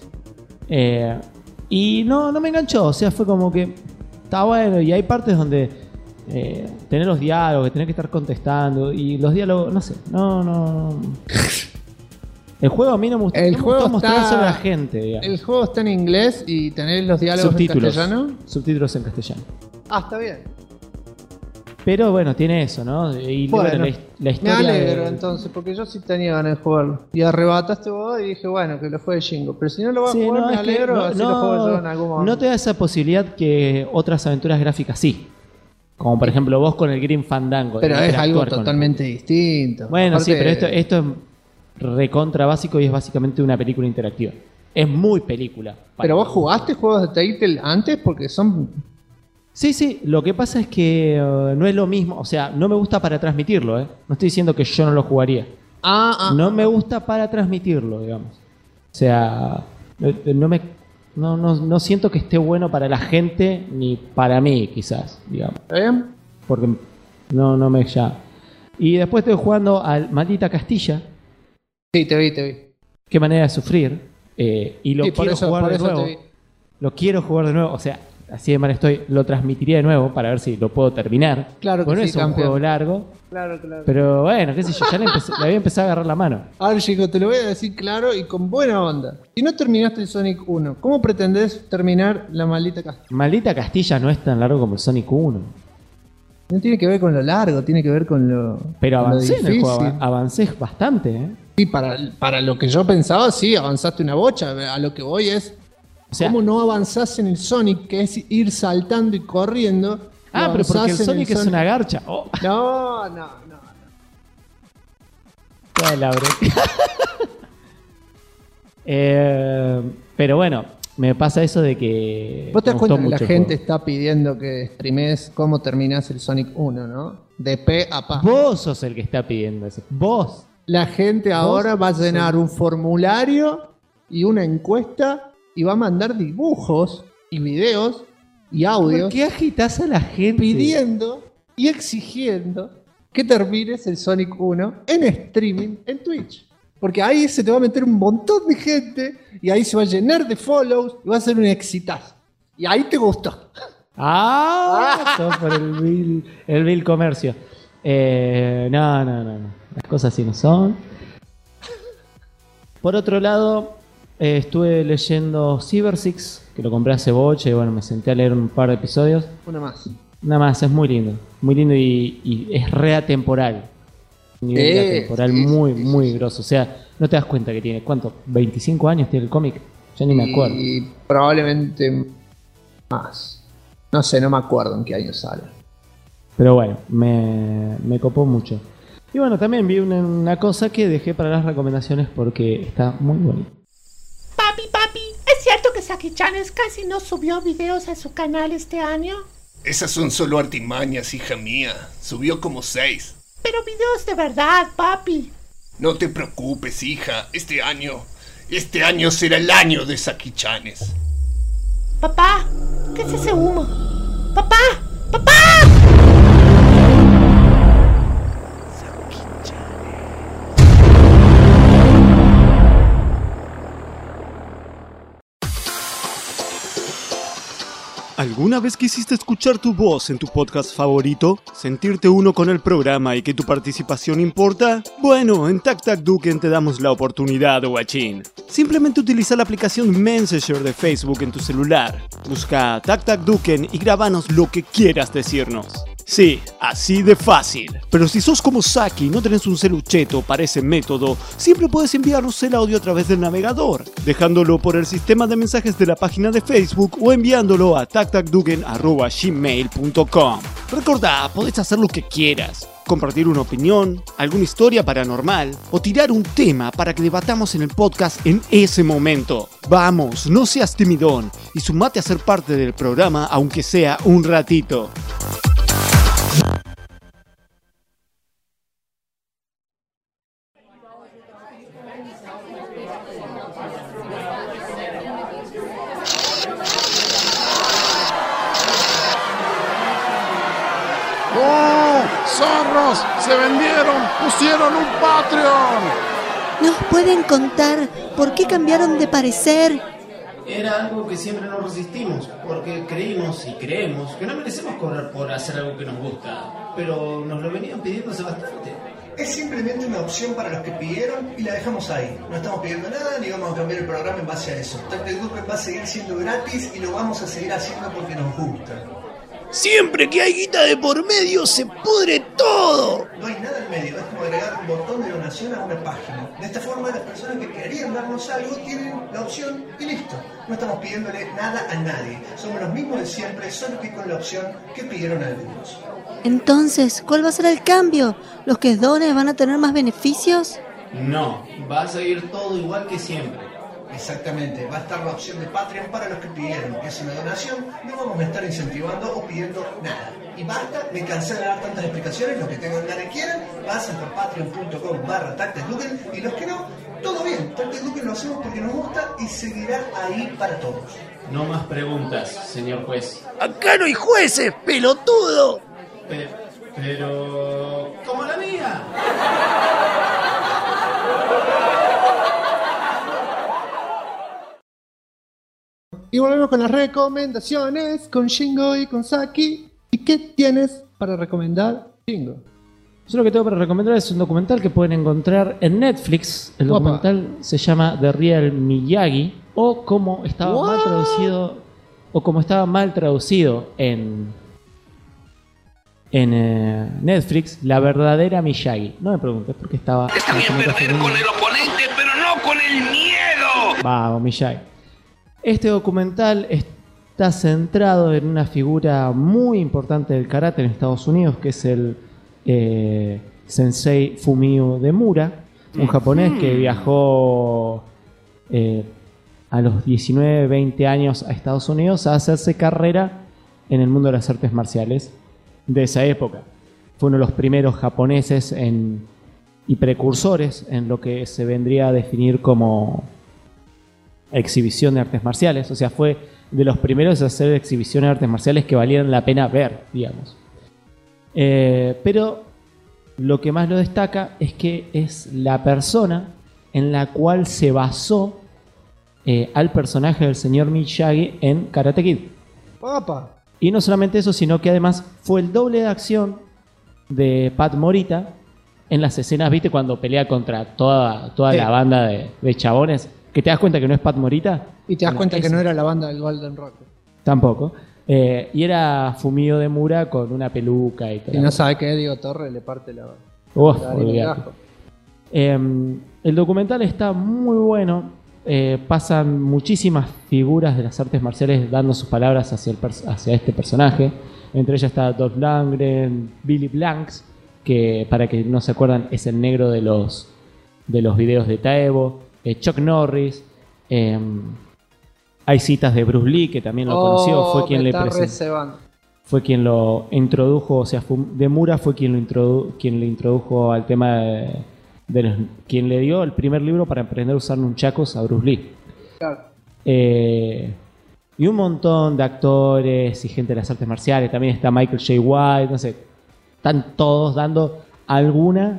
Y no me enganchó. O sea, fue como que está bueno. Y hay partes donde tener los diálogos, tener que estar contestando. Y los diálogos, no sé. No. El juego a mí no me gustó. El juego mostrar sobre la gente, digamos. El juego está en inglés y tenés los diálogos en castellano. Subtítulos en castellano. Está bien. Pero bueno, tiene eso, ¿no? Y bueno, la historia. Me alegro entonces, porque yo sí tenía ganas de jugarlo. Y arrebataste vos y dije, bueno, que lo juegue Shingo. Pero si no lo vas a jugar, me alegro, así lo juego yo en algún momento. No te da esa posibilidad que otras aventuras gráficas sí. Como por ejemplo vos con el Grim Fandango. Pero es algo totalmente distinto. Bueno, aparte, sí, pero esto es recontra básico y es básicamente una película interactiva. Es muy película. ¿Pero vos jugaste juegos de Telltale antes? Porque son... Sí, lo que pasa es que no es lo mismo, o sea, no me gusta para transmitirlo, No estoy diciendo que yo no lo jugaría. No me gusta para transmitirlo, digamos. O sea, no siento que esté bueno para la gente ni para mí, quizás, digamos. ¿Está bien? Porque no me ya. Y después estoy jugando al Maldita Castilla. Sí, te vi. Qué manera de sufrir. Y lo quiero jugar de nuevo. Lo quiero jugar de nuevo, o sea... Así de mal estoy, lo transmitiría de nuevo para ver si lo puedo terminar. Claro que bueno, sí, es un juego largo. Claro. Pero bueno, qué sé yo, ya le había empezado a agarrar la mano. A ver, chico, te lo voy a decir claro y con buena onda. Si no terminaste el Sonic 1, ¿cómo pretendés terminar la Maldita Castilla? Maldita Castilla no es tan largo como el Sonic 1. No tiene que ver con lo largo, tiene que ver con lo... Pero avancé en el juego, avancé bastante, Sí, para lo que yo pensaba, sí, avanzaste una bocha. A lo que voy es... O sea, ¿cómo no avanzás en el Sonic, que es ir saltando y corriendo? Pero porque el Sonic es una garcha. Oh. No. Pero bueno, me pasa eso de que... Vos te das cuenta que la gente está pidiendo que streames cómo terminás el Sonic 1, ¿no? De pe a pa. Vos sos el que está pidiendo eso. Vos. La gente ahora va a llenar un formulario y una encuesta y va a mandar dibujos y videos y audios. ¿Por qué agitas a la gente? Pidiendo y exigiendo que termines el Sonic 1 en streaming en Twitch. Porque ahí se te va a meter un montón de gente y ahí se va a llenar de follows y va a ser un exitazo. Y ahí te gustó. Todo por el vil comercio. No. Las cosas así no son. Por otro lado, estuve leyendo Cyber Six, que lo compré hace boche, y bueno, me senté a leer un par de episodios. Una más. Nada más, es muy lindo y es re atemporal. Un nivel de atemporal muy grosso. O sea, no te das cuenta que tiene, ¿cuánto? ¿25 años tiene el cómic? Ya ni me acuerdo. Y probablemente más. No sé, no me acuerdo en qué año sale. Pero bueno, me copó mucho. Y bueno, también vi una cosa que dejé para las recomendaciones porque está muy bonito. Papi, ¿es cierto que Saki-chan casi no subió videos a su canal este año? Esas son solo artimañas, hija mía. Subió como 6. Pero videos de verdad, papi. No te preocupes, hija. Este año será el año de Saki-chanes. Papá, ¿qué es ese humo? ¡Papá! ¿Alguna vez quisiste escuchar tu voz en tu podcast favorito? ¿Sentirte uno con el programa y que tu participación importa? Bueno, en TacTacDuken te damos la oportunidad, guachín. Simplemente utiliza la aplicación Messenger de Facebook en tu celular. Busca TacTacDuken y grabanos lo que quieras decirnos. Sí, así de fácil. Pero si sos como Saki y no tenés un celucheto para ese método, siempre puedes enviarnos el audio a través del navegador, dejándolo por el sistema de mensajes de la página de Facebook o enviándolo a tactacduken@gmail.com. Recordá, podés hacer lo que quieras. Compartir una opinión, alguna historia paranormal o tirar un tema para que debatamos en el podcast en ese momento. Vamos, no seas timidón y sumate a ser parte del programa aunque sea un ratito. ¡Zorros! ¡Se vendieron! ¡Pusieron un Patreon! ¿Nos pueden contar por qué cambiaron de parecer? Era algo que siempre nos resistimos, porque creímos y creemos que no merecemos cobrar por hacer algo que nos gusta, pero nos lo venían pidiendo hace bastante. Es simplemente una opción para los que pidieron y la dejamos ahí. No estamos pidiendo nada ni vamos a cambiar el programa en base a eso. TacTacDuken va a seguir siendo gratis y lo vamos a seguir haciendo porque nos gusta. Siempre que hay guita de por medio se pudre todo. No hay nada en medio, es como agregar un botón de donación a una página. De esta forma las personas que querían darnos algo tienen la opción y listo. No estamos pidiéndole nada a nadie. Somos los mismos de siempre, solo que con la opción que pidieron algunos. Entonces, ¿cuál va a ser el cambio? ¿Los que donen van a tener más beneficios? No, va a seguir todo igual que siempre. Exactamente, va a estar la opción de Patreon para los que pidieron. Es una donación, no vamos a estar incentivando o pidiendo nada. Y basta, me cansé de dar tantas explicaciones, los que tengan ganas y quieran, pasen por patreon.com/TacTacDuken y los que no, todo bien, TacTacDuken lo hacemos porque nos gusta y seguirá ahí para todos. No más preguntas, señor juez. Acá no hay jueces, pelotudo. Pero... ¡como la mía! Y volvemos con las recomendaciones con Shingo y con Saki. ¿Y qué tienes para recomendar, Shingo? Yo lo que tengo para recomendar es un documental que pueden encontrar en Netflix. El documental se llama The Real Miyagi, o como estaba mal traducido en Netflix, La Verdadera Miyagi. No me preguntes por qué estaba... Está bien perder con el oponente, pero no con el miedo. Vamos, Miyagi. Este documental está centrado en una figura muy importante del karate en Estados Unidos, que es el Sensei Fumio Demura, un japonés que viajó a los 19, 20 años a Estados Unidos a hacerse carrera en el mundo de las artes marciales de esa época. Fue uno de los primeros japoneses y precursores en lo que se vendría a definir como exhibición de artes marciales. O sea, fue de los primeros a hacer exhibiciones de artes marciales que valían la pena ver, digamos. Pero lo que más lo destaca es que es la persona en la cual se basó al personaje del señor Miyagi en Karate Kid. ¡Papa! Y no solamente eso, sino que además fue el doble de acción de Pat Morita en las escenas, ¿viste? Cuando pelea contra toda Sí. la banda de chabones, que te das cuenta que no es Pat Morita. Y te das cuenta que es- no era la banda del Golden Rock. Tampoco. Y era Fumio Demura con una peluca y todo. Y no sabe que Diego Torre le parte la Uf, la harina de olvidate. ajo. El documental está muy bueno. Pasan muchísimas figuras de las artes marciales dando sus palabras hacia este personaje. Entre ellas está Dolph Lundgren, Billy Blanks, que para que no se acuerdan es el negro de los videos de Taevo, Chuck Norris. Hay citas de Bruce Lee, que también lo conoció, fue quien me le está presentó. recebando. Fue quien lo introdujo, o sea, Demura fue quien le introdujo al tema quien le dio el primer libro para aprender a usar nunchakos a Bruce Lee. Claro. Y un montón de actores y gente de las artes marciales. También está Michael J. White, no sé. Están todos dando alguna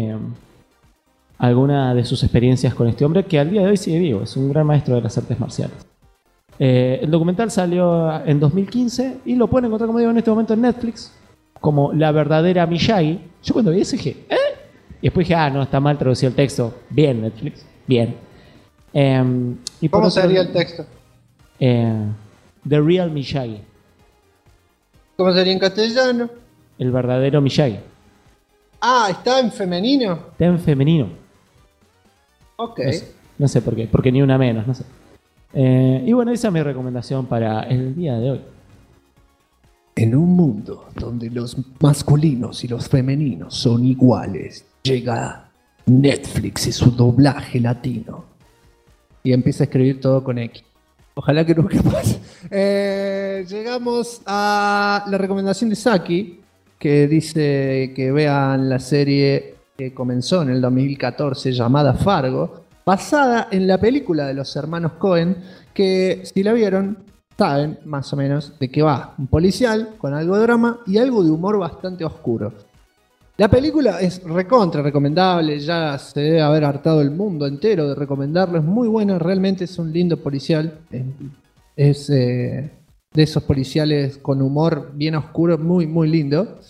de sus experiencias con este hombre que al día de hoy sigue vivo. Es un gran maestro de las artes marciales. El documental salió en 2015 y lo pueden encontrar, como digo, en este momento en Netflix como La verdadera Miyagi. Yo cuando vi eso dije, ¿eh? Y después dije, no, está mal traducido el texto. Bien, Netflix, bien. Y por ¿Cómo otro- sería el texto? The Real Miyagi. ¿Cómo sería en castellano? El verdadero Miyagi. Ah, está en femenino. Está en femenino. Ok. No sé por qué, porque ni una menos, no sé. Y bueno, esa es mi recomendación para el día de hoy. En un mundo donde los masculinos y los femeninos son iguales, llega Netflix y su doblaje latino. Y empieza a escribir todo con X. Ojalá que nunca pase. Llegamos a la recomendación de Saki, que dice que vean la serie que comenzó en el 2014 llamada Fargo, basada en la película de los hermanos Coen, que si la vieron saben más o menos de qué va. Un policial con algo de drama y algo de humor bastante oscuro. La película es recontra recomendable, ya se debe haber hartado el mundo entero de recomendarlo, es muy buena, realmente es un lindo policial, es de esos policiales con humor bien oscuro, muy muy lindo.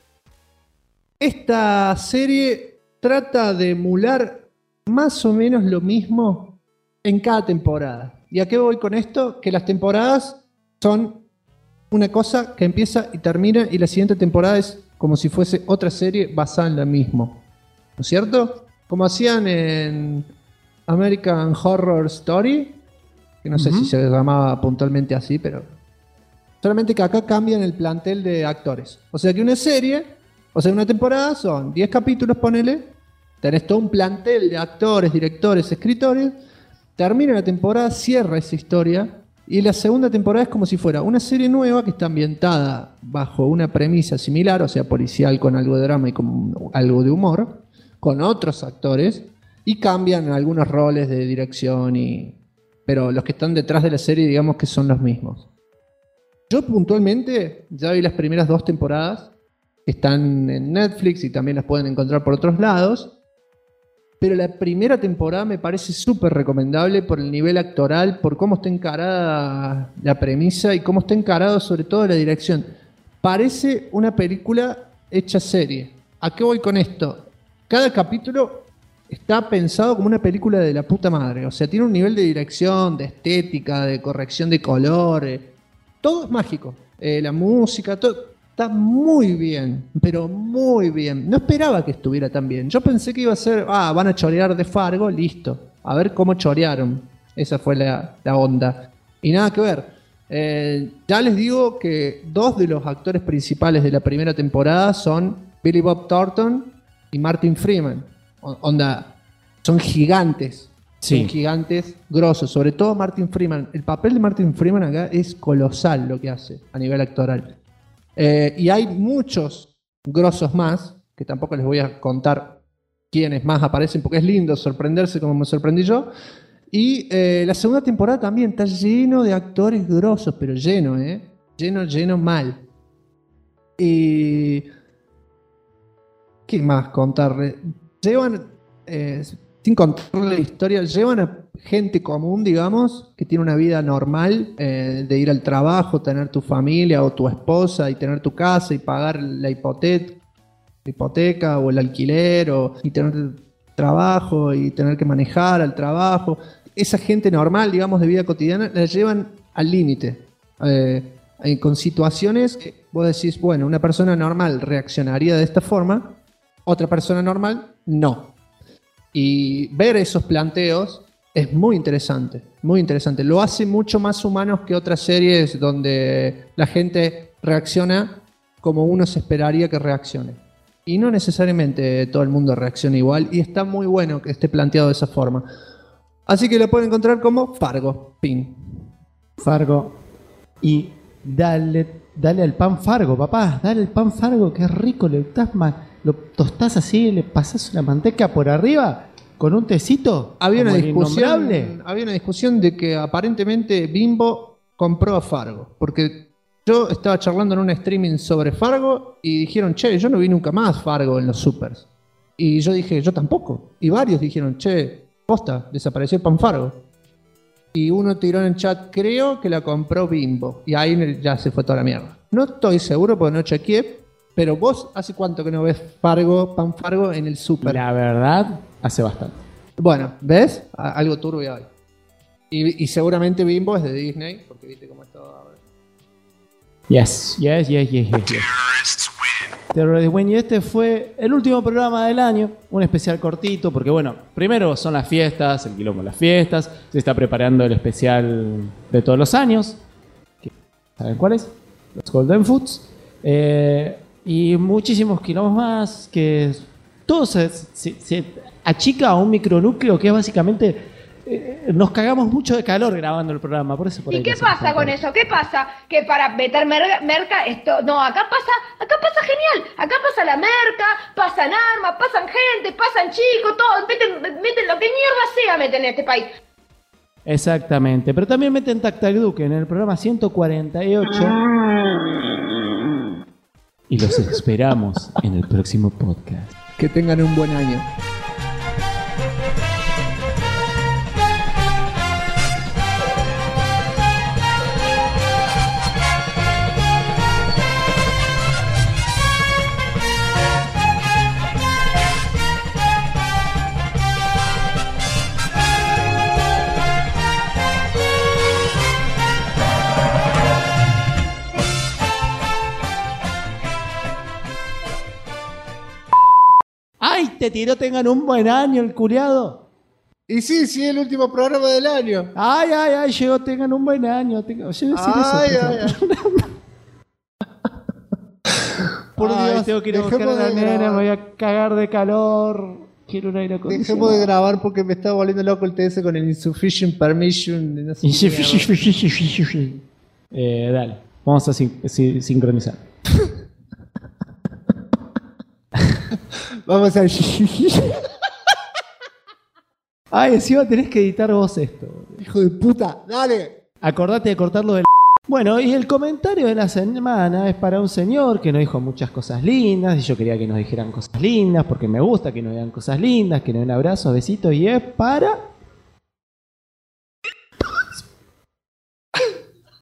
Esta serie trata de emular más o menos lo mismo en cada temporada. ¿Y a qué voy con esto? Que las temporadas son una cosa que empieza y termina y la siguiente temporada es como si fuese otra serie basada en la misma. ¿No es cierto? Como hacían en American Horror Story, que no sé si se llamaba puntualmente así, pero solamente que acá cambian el plantel de actores. O sea que una serie, o sea una temporada son 10 capítulos, ponele, tenés todo un plantel de actores, directores, escritores, termina la temporada, cierra esa historia. Y la segunda temporada es como si fuera una serie nueva que está ambientada bajo una premisa similar, o sea, policial con algo de drama y con algo de humor, con otros actores, y cambian algunos roles de dirección, pero los que están detrás de la serie digamos que son los mismos. Yo puntualmente ya vi las primeras 2 temporadas, que están en Netflix y también las pueden encontrar por otros lados. Pero la primera temporada me parece súper recomendable por el nivel actoral, por cómo está encarada la premisa y cómo está encarado sobre todo la dirección. Parece una película hecha serie. ¿A qué voy con esto? Cada capítulo está pensado como una película de la puta madre. O sea, tiene un nivel de dirección, de estética, de corrección de color. Todo es mágico. La música, todo. Está muy bien, pero muy bien. No esperaba que estuviera tan bien. Yo pensé que iba a ser, van a chorear de Fargo, listo. A ver cómo chorearon. Esa fue la onda. Y nada que ver. Ya les digo que 2 de los actores principales de la primera temporada son Billy Bob Thornton y Martin Freeman. Onda, son gigantes. Sí. Son gigantes grosos. Sobre todo Martin Freeman. El papel de Martin Freeman acá es colosal lo que hace a nivel actoral. Y hay muchos grosos más, que tampoco les voy a contar quiénes más aparecen, porque es lindo sorprenderse como me sorprendí yo. Y la segunda temporada también está lleno de actores grosos, pero lleno, lleno mal. Y ¿qué más contarle? Llevan, sin contar la historia, llevan a gente común, digamos, que tiene una vida normal, de ir al trabajo, tener tu familia o tu esposa y tener tu casa y pagar la hipoteca o el alquiler y tener trabajo y tener que manejar al trabajo. Esa gente normal, digamos, de vida cotidiana, la llevan al límite. Con situaciones que vos decís, bueno, una persona normal reaccionaría de esta forma, otra persona normal no. Y ver esos planteos es muy interesante, muy interesante. Lo hace mucho más humanos que otras series donde la gente reacciona como uno se esperaría que reaccione. Y no necesariamente todo el mundo reacciona igual, y está muy bueno que esté planteado de esa forma. Así que lo pueden encontrar como Fargo, pin. Fargo. Y dale al pan Fargo, papá. Dale el pan Fargo, que es rico. Lo tostás así, le pasás una manteca por arriba con un tecito. Había una discusión de que aparentemente Bimbo compró a Fargo. Porque yo estaba charlando en un streaming sobre Fargo y dijeron, che, yo no vi nunca más Fargo en los supers. Y yo dije, yo tampoco. Y varios dijeron, che, posta, desapareció el pan Fargo. Y uno tiró en el chat, creo que la compró Bimbo. Y ahí ya se fue toda la mierda. No estoy seguro porque no chequeé, pero vos, ¿hace cuánto que no ves pan Fargo en el super? La verdad, hace bastante. Bueno, ¿ves? Algo turbio hay. Y seguramente Bimbo es de Disney, porque viste cómo está ahora. Yes. Terrorists Win. Y este fue el último programa del año, un especial cortito, porque bueno, primero son las fiestas, el quilombo de las fiestas, se está preparando el especial de todos los años, ¿saben cuál es? Los Golden Foods, y muchísimos quilombos más, que todo se achica a un micronúcleo que es básicamente... nos cagamos mucho de calor grabando el programa, por eso por ahí. ¿Y qué pasa con eso? ¿Qué pasa? Que para meter merca esto, no, acá pasa genial, acá pasa la merca, pasan armas, pasan gente, pasan chicos, todo, meten lo que mierda sea, meten en este país. Exactamente, pero también meten Tactac-Duque en el programa 148 y los esperamos en el próximo podcast. Que tengan un buen año. ¡Ay, te tiró! Tengan un buen año el culiado. Y sí, es el último programa del año. Ay, llegó, tengan un buen año. Por Dios, tengo que ir a buscar a la nena, me voy a cagar de calor. Quiero un aire acondicionado. Dejemos de grabar porque me está volviendo loco el TS con el insufficient permission. No sé dale, vamos a sincronizar. Vamos a... Ay, encima tenés que editar vos esto. Hijo de puta, dale. Acordate de cortarlo del... Bueno, y el comentario de la semana es para un señor que nos dijo muchas cosas lindas, y yo quería que nos dijeran cosas lindas, porque me gusta que nos digan cosas lindas, que nos den abrazos, besitos, y es para...